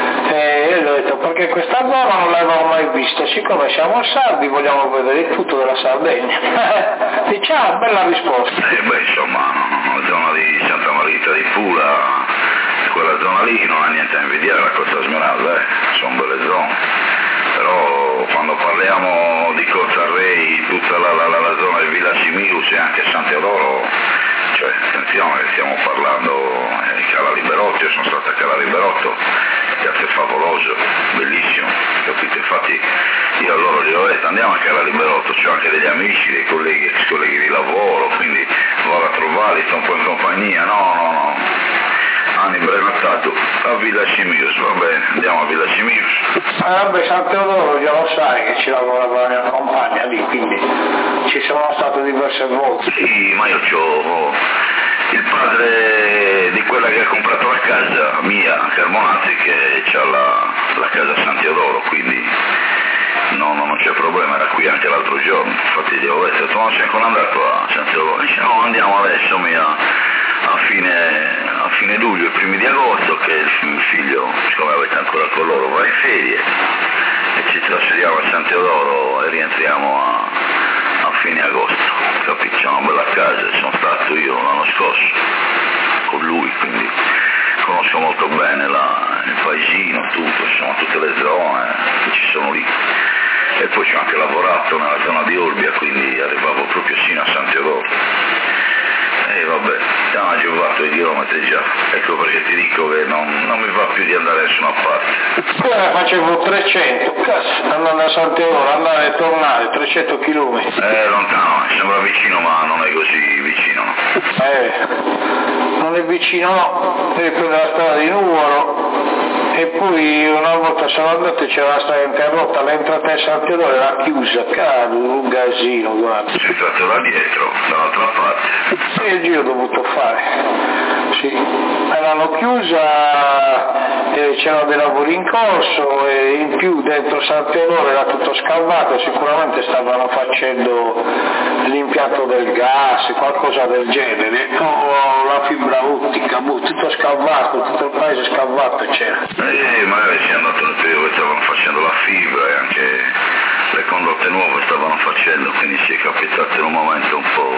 E io gli ho detto perché questa zona non l'avevamo mai vista, siccome siamo sardi vogliamo vedere tutto della Sardegna. Diciamo, bella risposta. Eh beh, insomma, la zona di Santa Margherita di Pula, quella zona lì non ha niente da invidiare alla Costa Smeralda, eh. Sono belle zone. Però quando parliamo di Cozzarrei, tutta la, la, la, la zona di Villa Simius e anche San Teodoro, cioè attenzione che stiamo parlando di Cala Liberotto, io sono stato a Cala Liberotto, piazza è favoloso, bellissimo, capite? Infatti io a loro gli ho detto andiamo a Cala Liberotto, c'ho anche degli amici, dei colleghi, ex colleghi di lavoro, quindi vado a trovarli, sto un po' in compagnia, no, no, no. Hanno imbranattato a Villa Simius, va bene, andiamo a Villa Simius. Eh, vabbè, San Teodoro già lo sai che ci lavora la mia compagna lì, quindi ci sono stato diverse volte. Sì, ma io c'ho il padre di quella che ha comprato la casa mia a Carmonazzi che ha la, la casa a San Teodoro, quindi no, no, non c'è problema, era qui anche l'altro giorno, infatti gli ho detto, ma sei ancora andato a San Teodoro? Dice, no, andiamo adesso mia. A fine, a fine luglio e primi di agosto che il figlio, siccome avete ancora con loro, va in ferie e ci trasferiamo a San Teodoro e rientriamo a, a fine agosto, capito? C'è una bella casa, sono stato io l'anno scorso con lui, quindi conosco molto bene la, il paesino, tutto, insomma tutte le zone che ci sono lì. E poi ci ho anche lavorato nella zona di Olbia, quindi arrivavo proprio sino a San Teodoro. E vabbè, stiamo giocato i chilometri già, ecco perché ti dico che non, non mi va più di andare da nessuna parte. Io ne facevo trecento, cazzo, andando a San Teodoro, andare e tornare, trecento chilometri. Eh, lontano, sembra vicino ma non è così vicino. Eh, non è vicino no, devi prendere la strada di Nuoro. E poi una volta sono andato e c'era la strada interrotta, l'entrata in San Teodoro era chiusa, cavolo, un casino, guarda. Sei entrato da dietro, dall'altra parte. Sì, il giro ho dovuto fare, sì, me l'hanno chiusa, e c'erano dei lavori in corso e in più dentro San Teodoro era tutto scavato, sicuramente stavano facendo l'impianto del gas, qualcosa del genere, o la fibra ottica, tutto scavato, tutto il paese scavato c'era. Eh, magari si è andato nel periodo che stavano facendo la fibra e anche le condotte nuove stavano facendo, quindi si è capitato in un momento un po',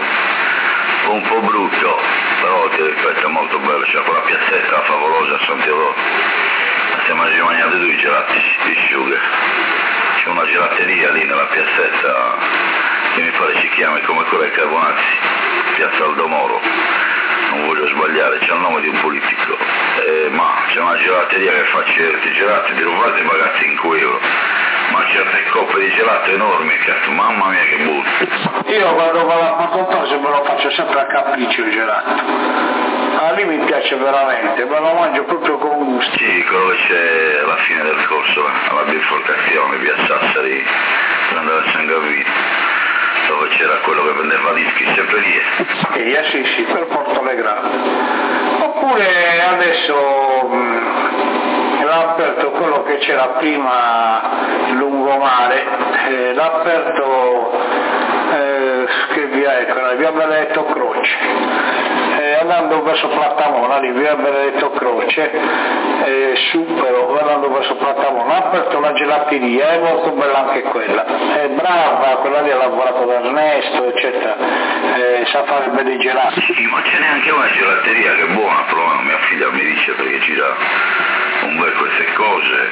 un po' brutto, però ti ripeto è molto bello, c'è quella piazzetta favolosa a San Teodoro, stiamo mangiando due gelati di sugar, c'è una gelateria lì nella piazzetta che mi pare si chiami come quella di Carbonazzi, piazza Aldomoro. Non voglio sbagliare, c'è il nome di un politico, eh, ma c'è una gelateria che fa certi gelati di rubate pagati cinque euro, ma certe coppe di gelato enormi, cazzo, mamma mia che brutto. Io quando vado a Porto me lo faccio sempre a capriccio il gelato, a lì mi piace veramente, me lo mangio proprio con gusto. Sì, quello che c'è alla fine del corso, alla biforcazione, via Sassari, per andare a San Gavino, dove c'era quello che vendeva dischi, sempre lì. Eh sì, sì, per Porto Legrano. Oppure adesso mh, l'ha aperto quello che c'era prima lungomare, eh, l'ha aperto eh, che via è quella, via Benedetto Croce, eh, andando verso Plattamona, lì via Benedetto Croce, eh, su però andando verso Plattamona, ha aperto una gelateria, è molto bella anche quella, è brava, quella lì ha lavorato da Ernesto, eccetera, eh, sa fare belli gelati. Sì, ma c'è neanche una gelateria che è buona, però mia figlia mi dice perché gira un bel queste cose.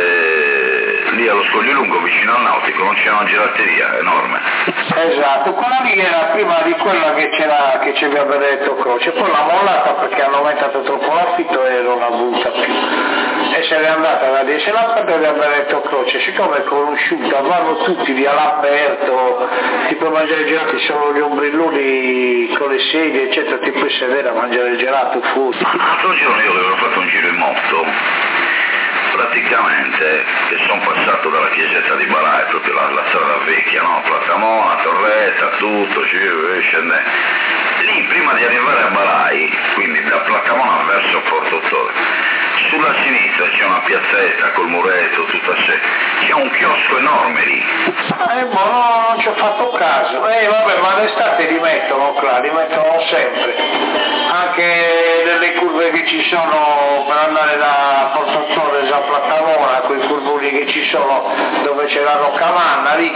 Eh, lì allo Scoglio Lungo vicino al Nautico non c'è una gelateria enorme. Esatto, quella lì era prima di quella che c'era che ci aveva Benedetto Croce, poi l'ha mollata perché hanno aumentato troppo l'affitto e non l'ha voluta più. E se n'è andata da lì, se l'ha aperta aveva Benedetto Croce, siccome è conosciuta, vanno tutti lì all'aperto, ti puoi mangiare i gelati, sono gli ombrelloni con le sedie, eccetera, ti puoi sedere a mangiare il gelato fuori. L'altro giorno io avevo fatto un giro in moto, praticamente che sono passato dalla chiesetta di Balai, proprio la, la strada vecchia, no? Platamona, Torretta, tutto, scende. Lì prima di arrivare a Balai, quindi da Platamona verso Porto Torre, sulla sinistra c'è una piazzetta col muretto, tutta sé, c'è un chiosco enorme lì. Eh, boh, no, non ci ho fatto caso. Eh, vabbè, ma d'estate li mettono qua, li mettono sempre. Anche nelle curve che ci sono per andare da Porto Torres a Platamona, quei curvoni che ci sono dove c'è la Roccamanna lì,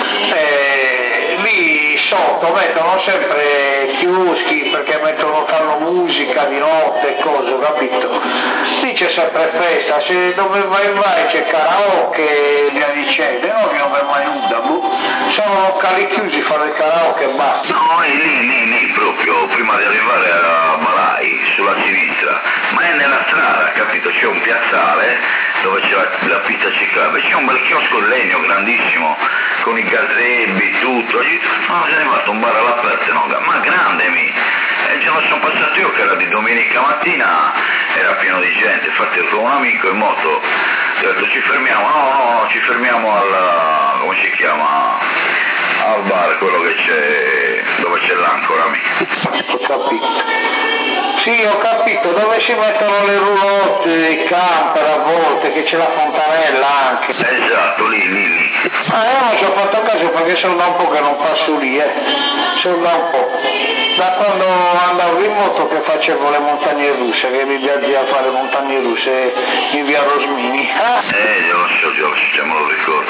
eh, lì sotto mettono sempre chioschi perché mettono, fanno musica di notte e cose, capito? Lì c'è sempre festa, se dove vai vai c'è karaoke e via dicendo, no che non vai mai nuda, boh. Sono locali chiusi, fanno il karaoke e basta. No, è lì, lì, lì, proprio prima di arrivare a Balai, sulla sinistra, ma è nella strada, capito? C'è un piazzale dove c'è la, la pista ciclabile, c'è un bel chiosco in legno grandissimo, con i gazebbi, tutto, no, c'è arrivato un bar all'aperto, no? Ma grande mi, e ce lo sono passato io che era di domenica mattina, era pieno di gente, infatti ero con un amico in moto, ho detto ci fermiamo, no, no, no, ci fermiamo al, come si chiama, al bar, quello che c'è, dove c'è l'ancora, mi. Ho capito. Sì, ho capito, dove si mettono le roulotte, i camper a volte, che c'è la fontanella anche. Esatto, lì, lì, lì. Ah, io non ci ho fatto caso perché sono da un po' che non passo lì, eh. Sono da un po'. Da quando andavo in moto che facevo le montagne russe, che mi viaggi a fare montagne russe in via Rosmini. Ah. Eh, io lo so, io lo so, me lo ricordo.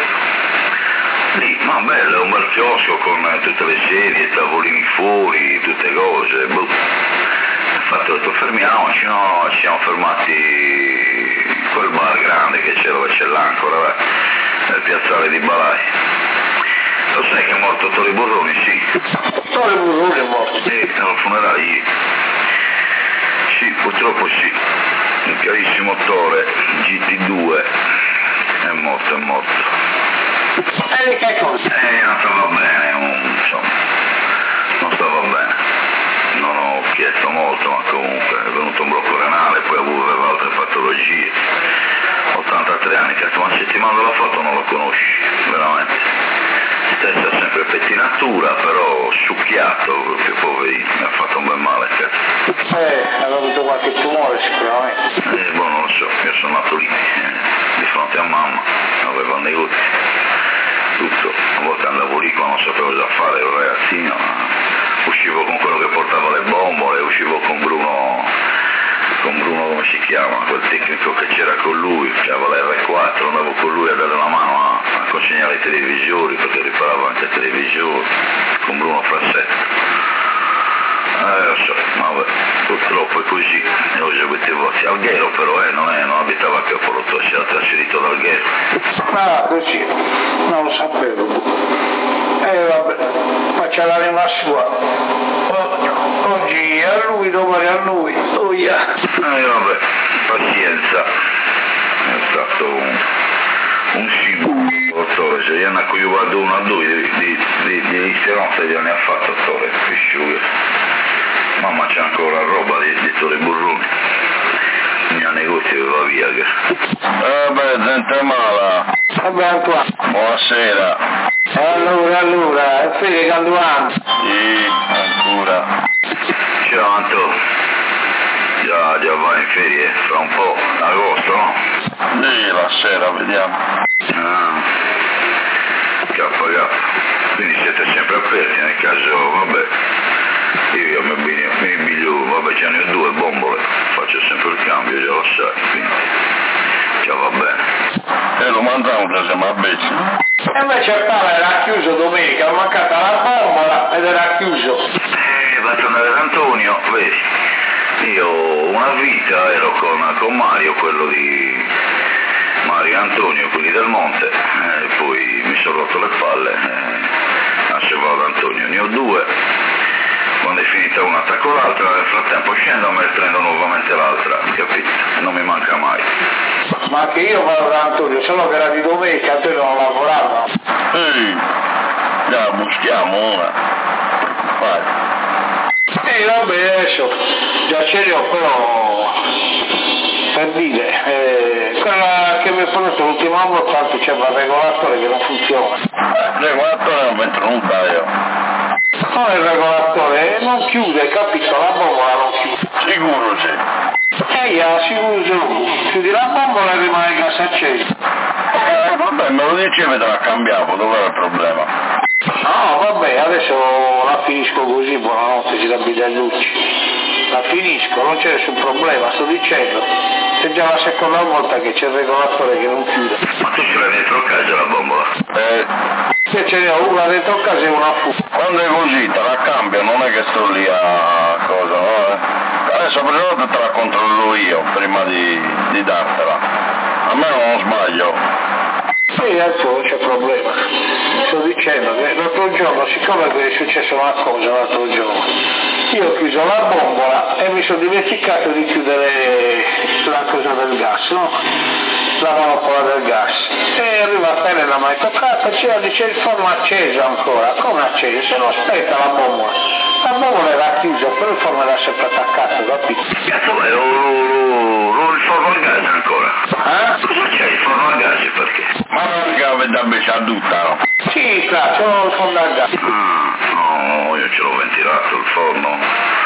Lì, ma bello, è un bel chiosco con tutte le sedie, tavolini fuori, tutte cose, boh. Infatti ho detto fermiamoci, no, ci siamo fermati in quel bar grande che c'è dove c'è l'ancora, nel piazzale di Balai. Lo sai che è morto Tore Burroni, sì? Tore Burroni è morto? Sì, al funerale ieri. Sì, purtroppo sì. Un carissimo Tore, G T due, è morto, è morto. E che cosa? Eh, non stava bene, un, insomma, non stava bene. Non ho chiesto molto, ma comunque è venuto un blocco renale, poi aveva altre patologie. ottantatré anni, cazzo, ma se ti mando la foto non lo conosci, veramente. Stessa sempre pettinatura, però succhiato, proprio poverino, mi ha fatto un bel male, cazzo. Eh, aveva avuto qualche tumore sicuramente. Eh, boh, non lo so, io sono nato lì, eh, di fronte a mamma, aveva un negozio, tutto. A volte andavo lì quando non sapevo cosa fare, ero ragazzino, uscivo con quello che portava le bombole, uscivo con Bruno, con Bruno come si chiama, quel tecnico che c'era con lui, che aveva l'R quattro, andavo con lui a dare una mano a, a consegnare i televisori, perché riparava anche i televisori, con Bruno Frassetto. Eh, lo so, vabbè, purtroppo è così, e oggi abitavo a Alghero però, eh, non, è, non abitava a Capolotto, si era trasferito da Alghero. Ah, così, non lo sapevo. Eh vabbè, ma c'è l'anima sua. Oggi è a lui, domani a lui. Oh yeah. Eh vabbè, pazienza. È stato un, un simbolo, Torre, se gli hanno accogliuto uno a due di, di, di, di isteronza gliene ha fatto Torre, pisciughe. Mamma c'è ancora roba di, di Tore Burroni. Il mio negozio va via. Eh beh, gente mala. Vabbè Antoine. Buonasera. Allora, allora, è Fede Canduano. Sì, ancora. Ciao Anto. Già, già vai in ferie, fra un po', agosto, no? Sì, la sera, vediamo. Ah. K K. Quindi siete sempre aperti, nel caso, vabbè. Io mi, mi, mi biglio, vabbè ce ne ho due bombole, faccio sempre il cambio, già lo sai, quindi già va bene. E lo mangiamo già siamo a Becci. E invece il tale era chiuso domenica, è mancata la bombola ed era chiuso. Eh, vado andare da Antonio, vedi, io una vita ero con, con Mario, quello di Mario e Antonio, quelli del Monte, e poi mi sono rotto le palle, eh, adesso vado da Antonio, ne ho due. Quando è finita una attacco l'altra, nel frattempo scendo e prendo nuovamente l'altra, capito? Non mi manca mai. Ma anche io vado da Antonio, solo che era di domenica, Antonio non lavorava. Ehi, già buschiamo una. Vai. E vabbè adesso, già ce li ho però, per dire, eh, quella che mi ha prodotto l'ultima volta c'è un regolatore che non funziona. Il regolatore non metto nulla io. Non è il regolatore, non chiude, capito? La bombola non chiude. Sicuro sì. E io sicuro, chiudi la bombola e rimane il gas acceso. Eh, vabbè, me lo dicevi te la cambiavo, dov'era il problema? No, vabbè, adesso la finisco così, buonanotte, ci da bidellucci. La finisco, non c'è nessun problema, sto dicendo. È già la seconda volta che c'è il regolatore che non chiude. Ma tu ce l'hai dentro casa la bombola? Eh, Io ce ne ho una dentro casa e una fuori. quando è così te la cambio, non è che sto lì a cosa, no? Eh? Adesso per volta te la controllo io prima di, di dartela. A me non sbaglio. Sì, adesso non c'è problema. Sto dicendo che l'altro giorno, siccome è successa una cosa l'altro giorno, io ho chiuso la bombola e mi sono dimenticato di chiudere la cosa del gas, no? La manopola del gas. E arriva a bene la mai toccata, c'era, dice il forno acceso ancora. Come acceso? Se non aspetta la bombola. La bombola era chiusa, però il forno era sempre attaccato, capito? Cazzo vai, lo, lo, lo, il forno a gas ancora? Eh? Cosa c'è il forno a gas perché? Ma non è che avete abbassata tutta, no? Sì, claro, c'ho il forno a gas. Ah, no, io ce l'ho ventilato il forno.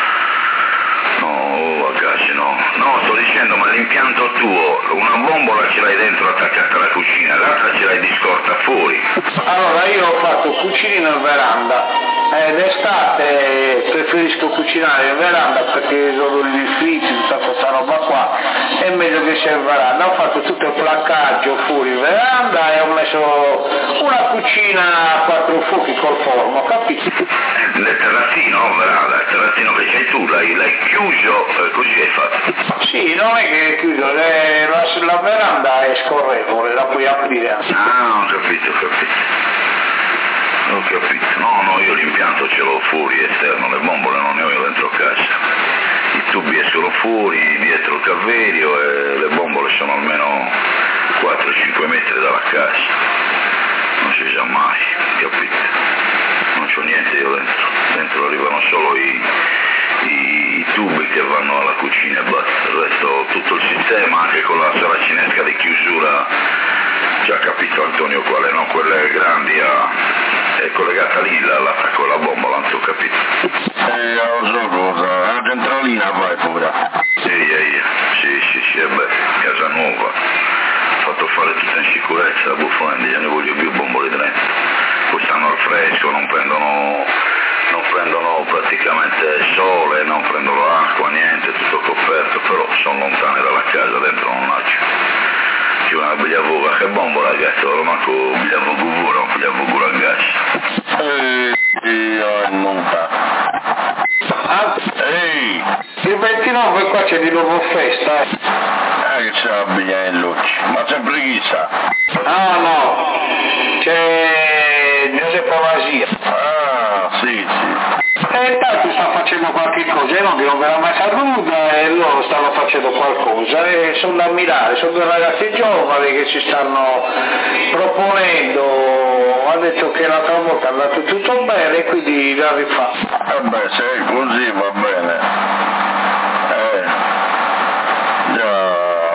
No, a gas no. No, sto dicendo, ma l'impianto tuo, una bombola ce l'hai dentro attaccata alla cucina, l'altra ce l'hai discorta fuori. Allora io ho fatto cucinino in veranda. Eh, d'estate preferisco cucinare in veranda perché sono gli fritti, tutta questa roba qua, è meglio che sia in veranda. Ho fatto tutto il placcaggio fuori in veranda e ho messo una cucina a quattro fuochi col forno, capito? Nel terrazzino, veranda, il terrazzino che c'hai tu, l'hai, l'hai chiuso, eh, così hai fatto. Sì, non è che è chiuso, le, la, la veranda è scorrevole, la puoi aprire anche. Ah, ho capito, ho capito. Ho capito. No, no, io l'impianto ce l'ho fuori, esterno, le bombole non ne ho io dentro casa. I tubi escono fuori, dietro il caverio e le bombole sono almeno quattro cinque metri dalla casa. Non si sa mai, capito? Non c'ho niente io dentro. Dentro arrivano solo i, i, i tubi che vanno alla cucina e basta. Il resto, tutto il sistema, anche con la saracinesca di chiusura, già capito Antonio quale, no? Quelle grandi a... è collegata lì all'attacco alla bombola, non so capito. Eh, lo so cosa, la centralina vai pure. Sì, sì, sì, sì, sì, e beh, casa nuova. Ho fatto fare tutto in sicurezza, buffandi, io ne voglio più bombole dentro. Poi stanno al fresco, non prendono, non prendono praticamente sole, non prendono acqua, niente, tutto coperto, però sono lontane dalla casa, dentro non accio. C'è una bigliavoga, che bombola gatto, non manco bigliavoga guvura, un bigliavoga a gas. Ehi, io non fa. Ah, Ehi, il ventinove qua c'è di nuovo festa, eh. eh che c'è la bigliaiellucci, ma sempre chissà. Ah no, c'è Giuseppe Masia. Ah, sì, sì. E tanto sta facendo qualche cosa, io non devo mai saluta e loro stanno facendo qualcosa e sono da ammirare, sono due ragazzi giovani che si stanno proponendo, ha detto che l'altra volta è andato tutto bene e quindi la rifà. Vabbè, se è così va bene. Eh, già,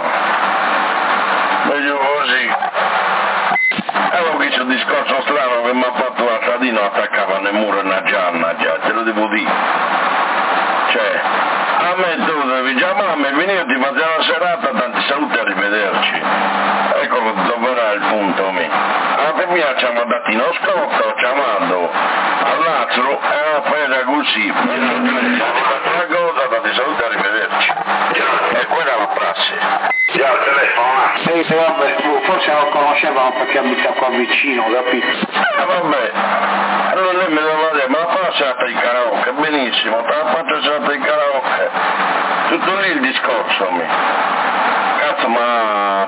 meglio così. Avevo visto un discorso strano che mi ha fatto la Sadino, attaccava nel muro una gianna già, te lo devo dire. Cioè, a me tu devi chiamarmi, venire, ti faccio una serata, tanti saluti e arrivederci. Ecco dove era il punto mio. Alla fine ci hanno dato uno scotto, chiamando a Lazzaro e a fare così. Ti faccio una cosa, tanti saluti e arrivederci. E quella è la prassi. Già, il telefono là. Sì, vabbè, forse lo conoscevano perché abita qua vicino, capito? Eh vabbè, allora lei mi doveva dire, ma fa la serata di karaoke, benissimo, te la faccio la serata di karaoke. Tutto lì il discorso, mi. Cazzo, ma...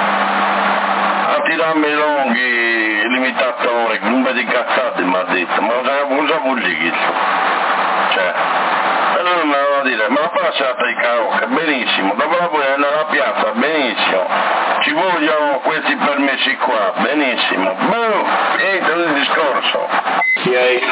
a tirarmi i lunghi limitatori, non vedi cazzate, mi ha detto, ma cosa vuol dire? Cioè... E lui mi aveva dire, ma fa la serata di karaoke, benissimo, dopo la puoi andare alla piazza, benissimo, ci vogliono questi permessi qua, benissimo, boh, finito il discorso. Sì, eh.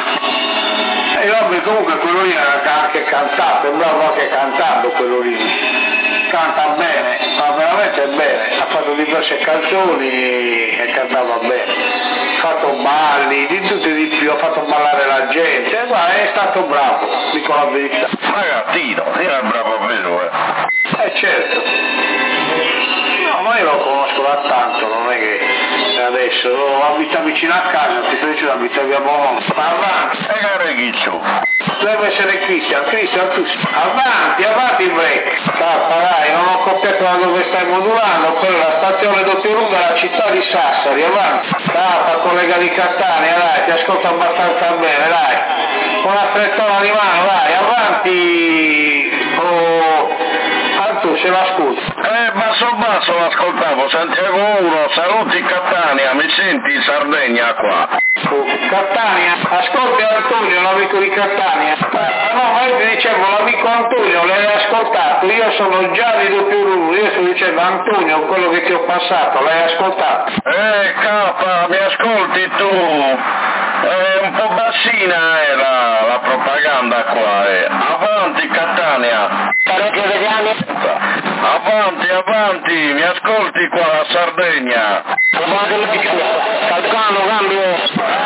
E vabbè, comunque quello lì era anche cantato, bravo anche cantando quello lì. canta bene, ma veramente bene, ha fatto diverse canzoni e cantava bene, ha fatto balli, di tutto e di più, ha fatto ballare la gente, guarda, è stato bravo, dico la verità. Ragazzino, era bravo vero, eh? Eh certo, no, ma io lo conosco da tanto, non è che adesso, lo abita vicino a casa, ti piace abita via Bologna, ma avanti. E care Ghicciu? Deve essere Cristian, Cristian tu avanti, avanti il break. Tappa dai, non ho copiato da dove stai modulando, quella la stazione Dottorunga, la città di Sassari, avanti. Tappa, collega di Catania, dai, ti ascolto abbastanza bene, dai. Una frettona di mano, dai, avanti. Oh, Antu, se l'ascolti. Eh, basso basso l'ascoltavo, Santiago uno, saluti Catania, mi senti Sardegna qua? Catania, ascolti Antonio, l'amico di Catania. Ah, no, ma io ti dicevo, l'amico Antonio, l'hai ascoltato, io sono già di doppio uno, io sto dicendo Antonio, quello che ti ho passato, l'hai ascoltato? Eh, capa, mi ascolti tu? È un po' bassina è la, la propaganda qua, eh. Avanti Catania! Avanti, avanti, mi ascolti qua la Sardegna? Calcano, cambio.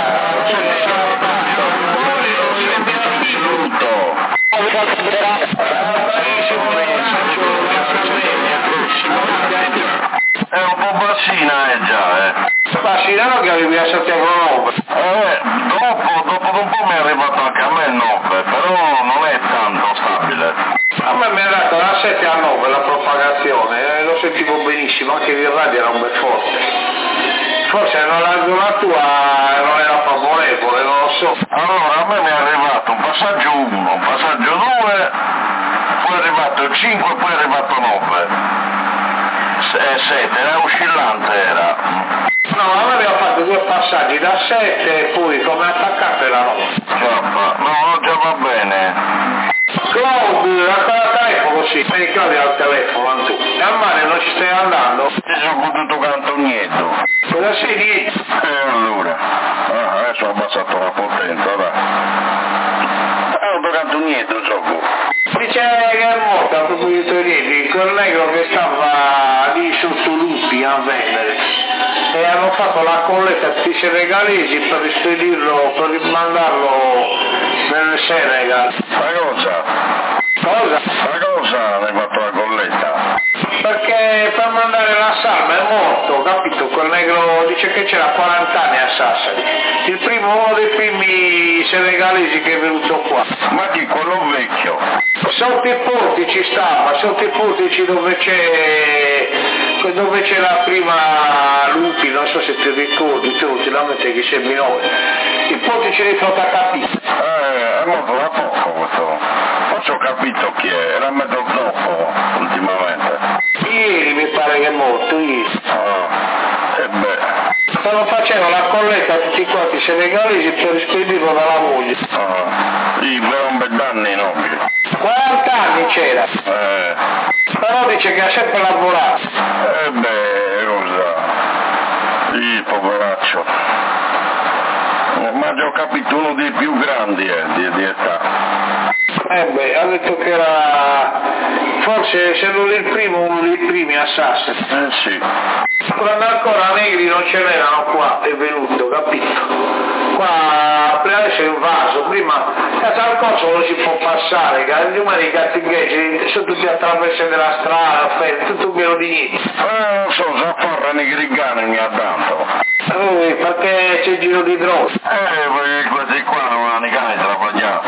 È un po' bassina, eh già, eh. Bassina no che arrivi a Santiago nove. Eh, dopo, dopo un po' mi è arrivato anche a me il nove, però non è tanto stabile. A me mi è dato da sette a nove la propagazione, eh, lo sentivo benissimo, anche il radio era un bel forte. Forse la zona tua non era favorevole, non lo so. Allora a me mi è arrivato un passaggio uno, un passaggio due, poi è arrivato il cinque, poi è arrivato nove. sette, era oscillante era. No, a me abbiamo fatto due passaggi, da sette e poi come attaccato era nove. Già, no, già va bene. Claudio, ancora al telefono sì, mi ricordi al telefono tu. E al mare non ci stai andando? Ti sono potuto cantonietto. Cosa sei dietro? E allora? Ah, adesso ho abbassato la potenza, dai. Ah, ho cantonietto, gioco. Dice che è morto a proposito di niente, quel negro che stava lì sotto lupi a vendere e hanno fatto la colletta a questi senegalesi per spedirlo, per rimandarlo nel Senegal. Ma cosa? Cosa? Ma cosa ne hai fatto la colletta? Perché per mandare la salma è morto, capito? Quel negro dice che c'era quaranta anni a Sassari, il primo, uno dei primi senegalesi che è venuto qua. Ma chi, quello vecchio? Sotto i portici stava, sotto i portici dove c'è dove c'era prima Lupi, non so se ti ricordi, tu ultimamente che sei minore, i portici di fronte a Capito. Eh, è molto da poco questo. Forse ho capito chi è, era mezzo zoppo ultimamente. Ieri mi pare che è morto, ieri. Ah, e beh. Quando facevano la colletta a tutti quanti i senegalesi per rispedirlo dalla moglie. Ah, sì, per un bel danni nobili. quaranta anni c'era. Eh. Però dice che ha sempre lavorato. Eh beh, cosa? Sì, poveraccio. Ma già ho capito uno dei più grandi eh, di, di età. Eh beh, ha detto che era forse se non il primo, uno dei primi a Sassari. Eh sì. Quando ancora negri non ce n'erano qua, è venuto, capito? Qua adesso è invaso, prima casa al corso non si può passare, i gattingheggi sono tutti attraverso della strada, tutto pieno di niente. Eh non so, Zapparra Negrigano mi ha dato. Eh, perché c'è il giro di droga. Eh, perché questi qua non hanno i cani travagliati.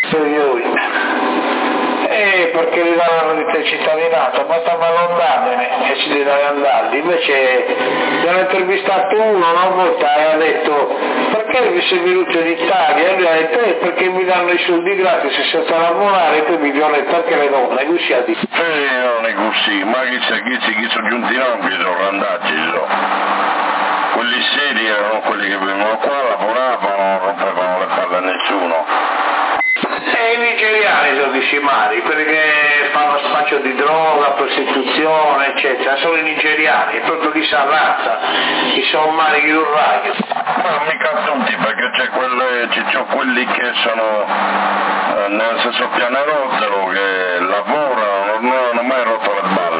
Eh, perché gli davano il cittadinato, ma stavano andandone e ci deve andare. Invece mi hanno intervistato uno una volta e ha detto perché vi sei venuto in Italia? E lui ha detto eh, perché mi danno i soldi gratis senza lavorare e poi mi dicono perché le donne, così ha detto. Eh, non è così, ma chi c'è, chi c'è, chi sono giunti non, chi sono andati, so. Quelli seri erano quelli che venivano qua, lavoravano, non rompevano le palle a nessuno. E i nigeriani sono di Simari perché fanno spaccio di droga, prostituzione, eccetera, sono i nigeriani, è proprio di Sarrazza, i somali di un raggio. Ma mica tutti, perché c'è quelle, ci sono quelli che sono eh, nel senso pianerottero, che lavorano, non hanno mai rotto le balle.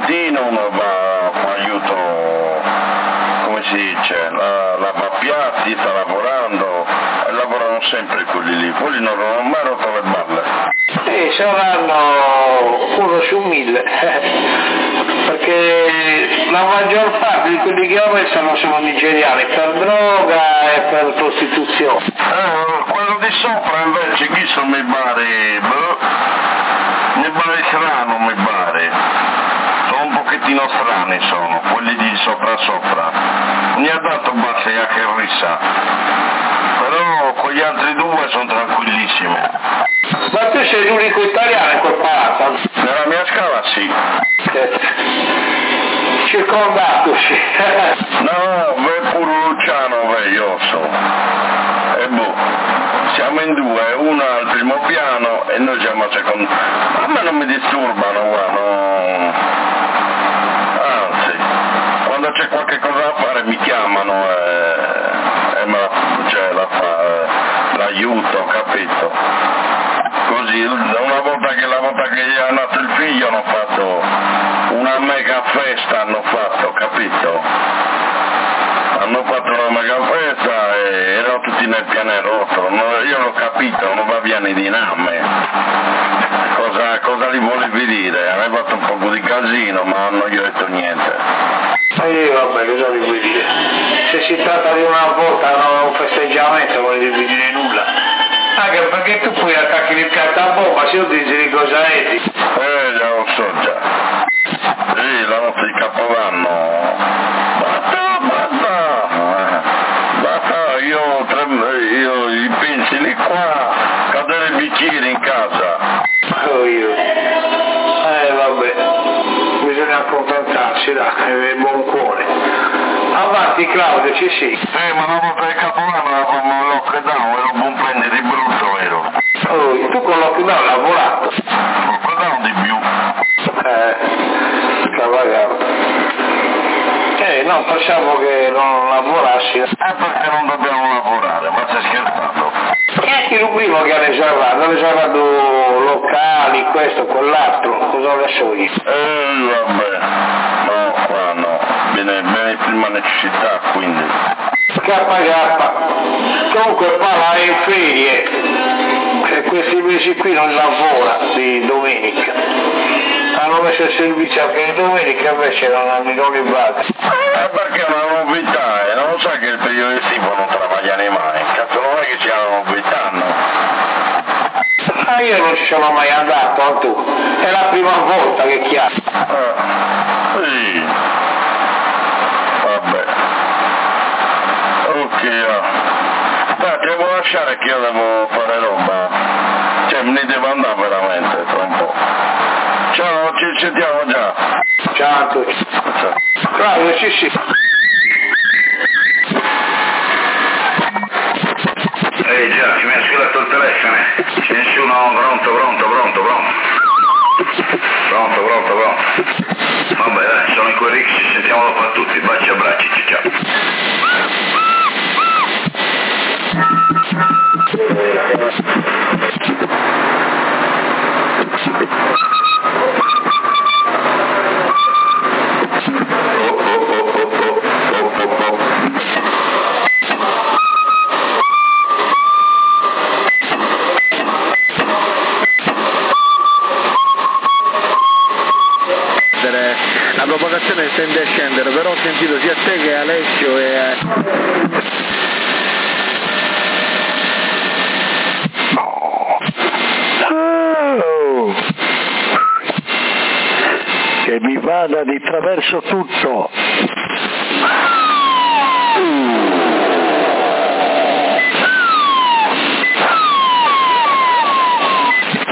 mattino uno va, fa aiuto, come si dice, la, lava piatti, sta lavorando, e lavorano sempre quelli lì, quelli non hanno mai rotto le balle. Sì, saranno uno su mille, perché la maggior parte di quelli che arrestano sono nigeriani per droga e per prostituzione. Eh, quello di sopra invece chi sono mi pare, boh, mi pare strano mi pare, sono un pochettino strani sono, quelli di sopra sopra, mi ha dato base a che rissa, però con gli altri due sono tranquillissimi. Ma tu sei l'unico italiano in quel palazzo? Nella mia scala sì. Circondato sì. No, beh, pure Luciano, beh, io so. E boh, siamo in due, uno al primo piano e noi siamo al secondo. A me non mi disturbano, guarda, no. Anzi, quando c'è qualche cosa da fare mi chiamano e, e me la, cioè, la fa, eh, l'aiuto, capito? Così, una volta che la volta che gli è nato il figlio hanno fatto una mega festa, hanno fatto, capito? Hanno fatto una mega festa e erano tutti nel pianerottolo, no, io l'ho capito, non va via né di name. Cosa, cosa li volevi dire? Avevo fatto un po' di casino, ma non gli ho detto niente. E vabbè, cosa vi vuoi dire? Se si tratta di una volta, no, un festeggiamento, non gli devi dire nulla. Anche perché tu poi attacchi il cartabomba, se io ti dici di cosa è? Eh, già lo so già. Sì, la notte di Capodanno. Basta, basta. Basta, io, io i pensili qua, cadere i bicchieri in casa. Oh io. Eh vabbè, bisogna accontentarsi, dai, è buon cuore. Avanti Claudio, ci sei. Sì, ma la volta di Capodanno la fanno il lockdown, ero buon prendere di brutto, vero? Oh, tu con l'occhio hai lavorato? Lockdown di più. Eh, cavagato. Eh, no, pensavo che non lavorassi. Eh, perché non dobbiamo lavorare, ma stai scherzando? E anche il primo che ha riservato, ha riservato locali, questo, quell'altro, cosa ne so io? Eh, vabbè, no, qua no, viene, viene in prima necessità, quindi. K K, comunque Pala è in ferie, e questi mesi qui non lavora di domenica. Hanno messo il servizio anche di domenica, invece non hanno i loro base. Eh, perché è una novità, e non lo sa che il periodo estivo non travagliano mai, cazzo non è che c'è una novità, no? Ah, io non ci sono mai andato, tu, è la prima volta che chiamo. Ah, sì, vabbè, ok, ah. Dai, ti devo lasciare che io devo fare roba, cioè me ne devo andare veramente tra un po'. Ciao, ci sentiamo già. Ciao a tutti. Ciao. Claudio, ci sì. Ehi già, ci mi ha squillato il telefono, c'è nessuno, pronto, pronto, pronto, pronto. Pronto, pronto, pronto. Vabbè dai, sono in quel Rix, ci sentiamo dopo a tutti, baci e abbracci, ciao. La propagazione tende a scendere, però ho sentito sia te che Alessio e... Oh! Che mi vada di traverso tutto.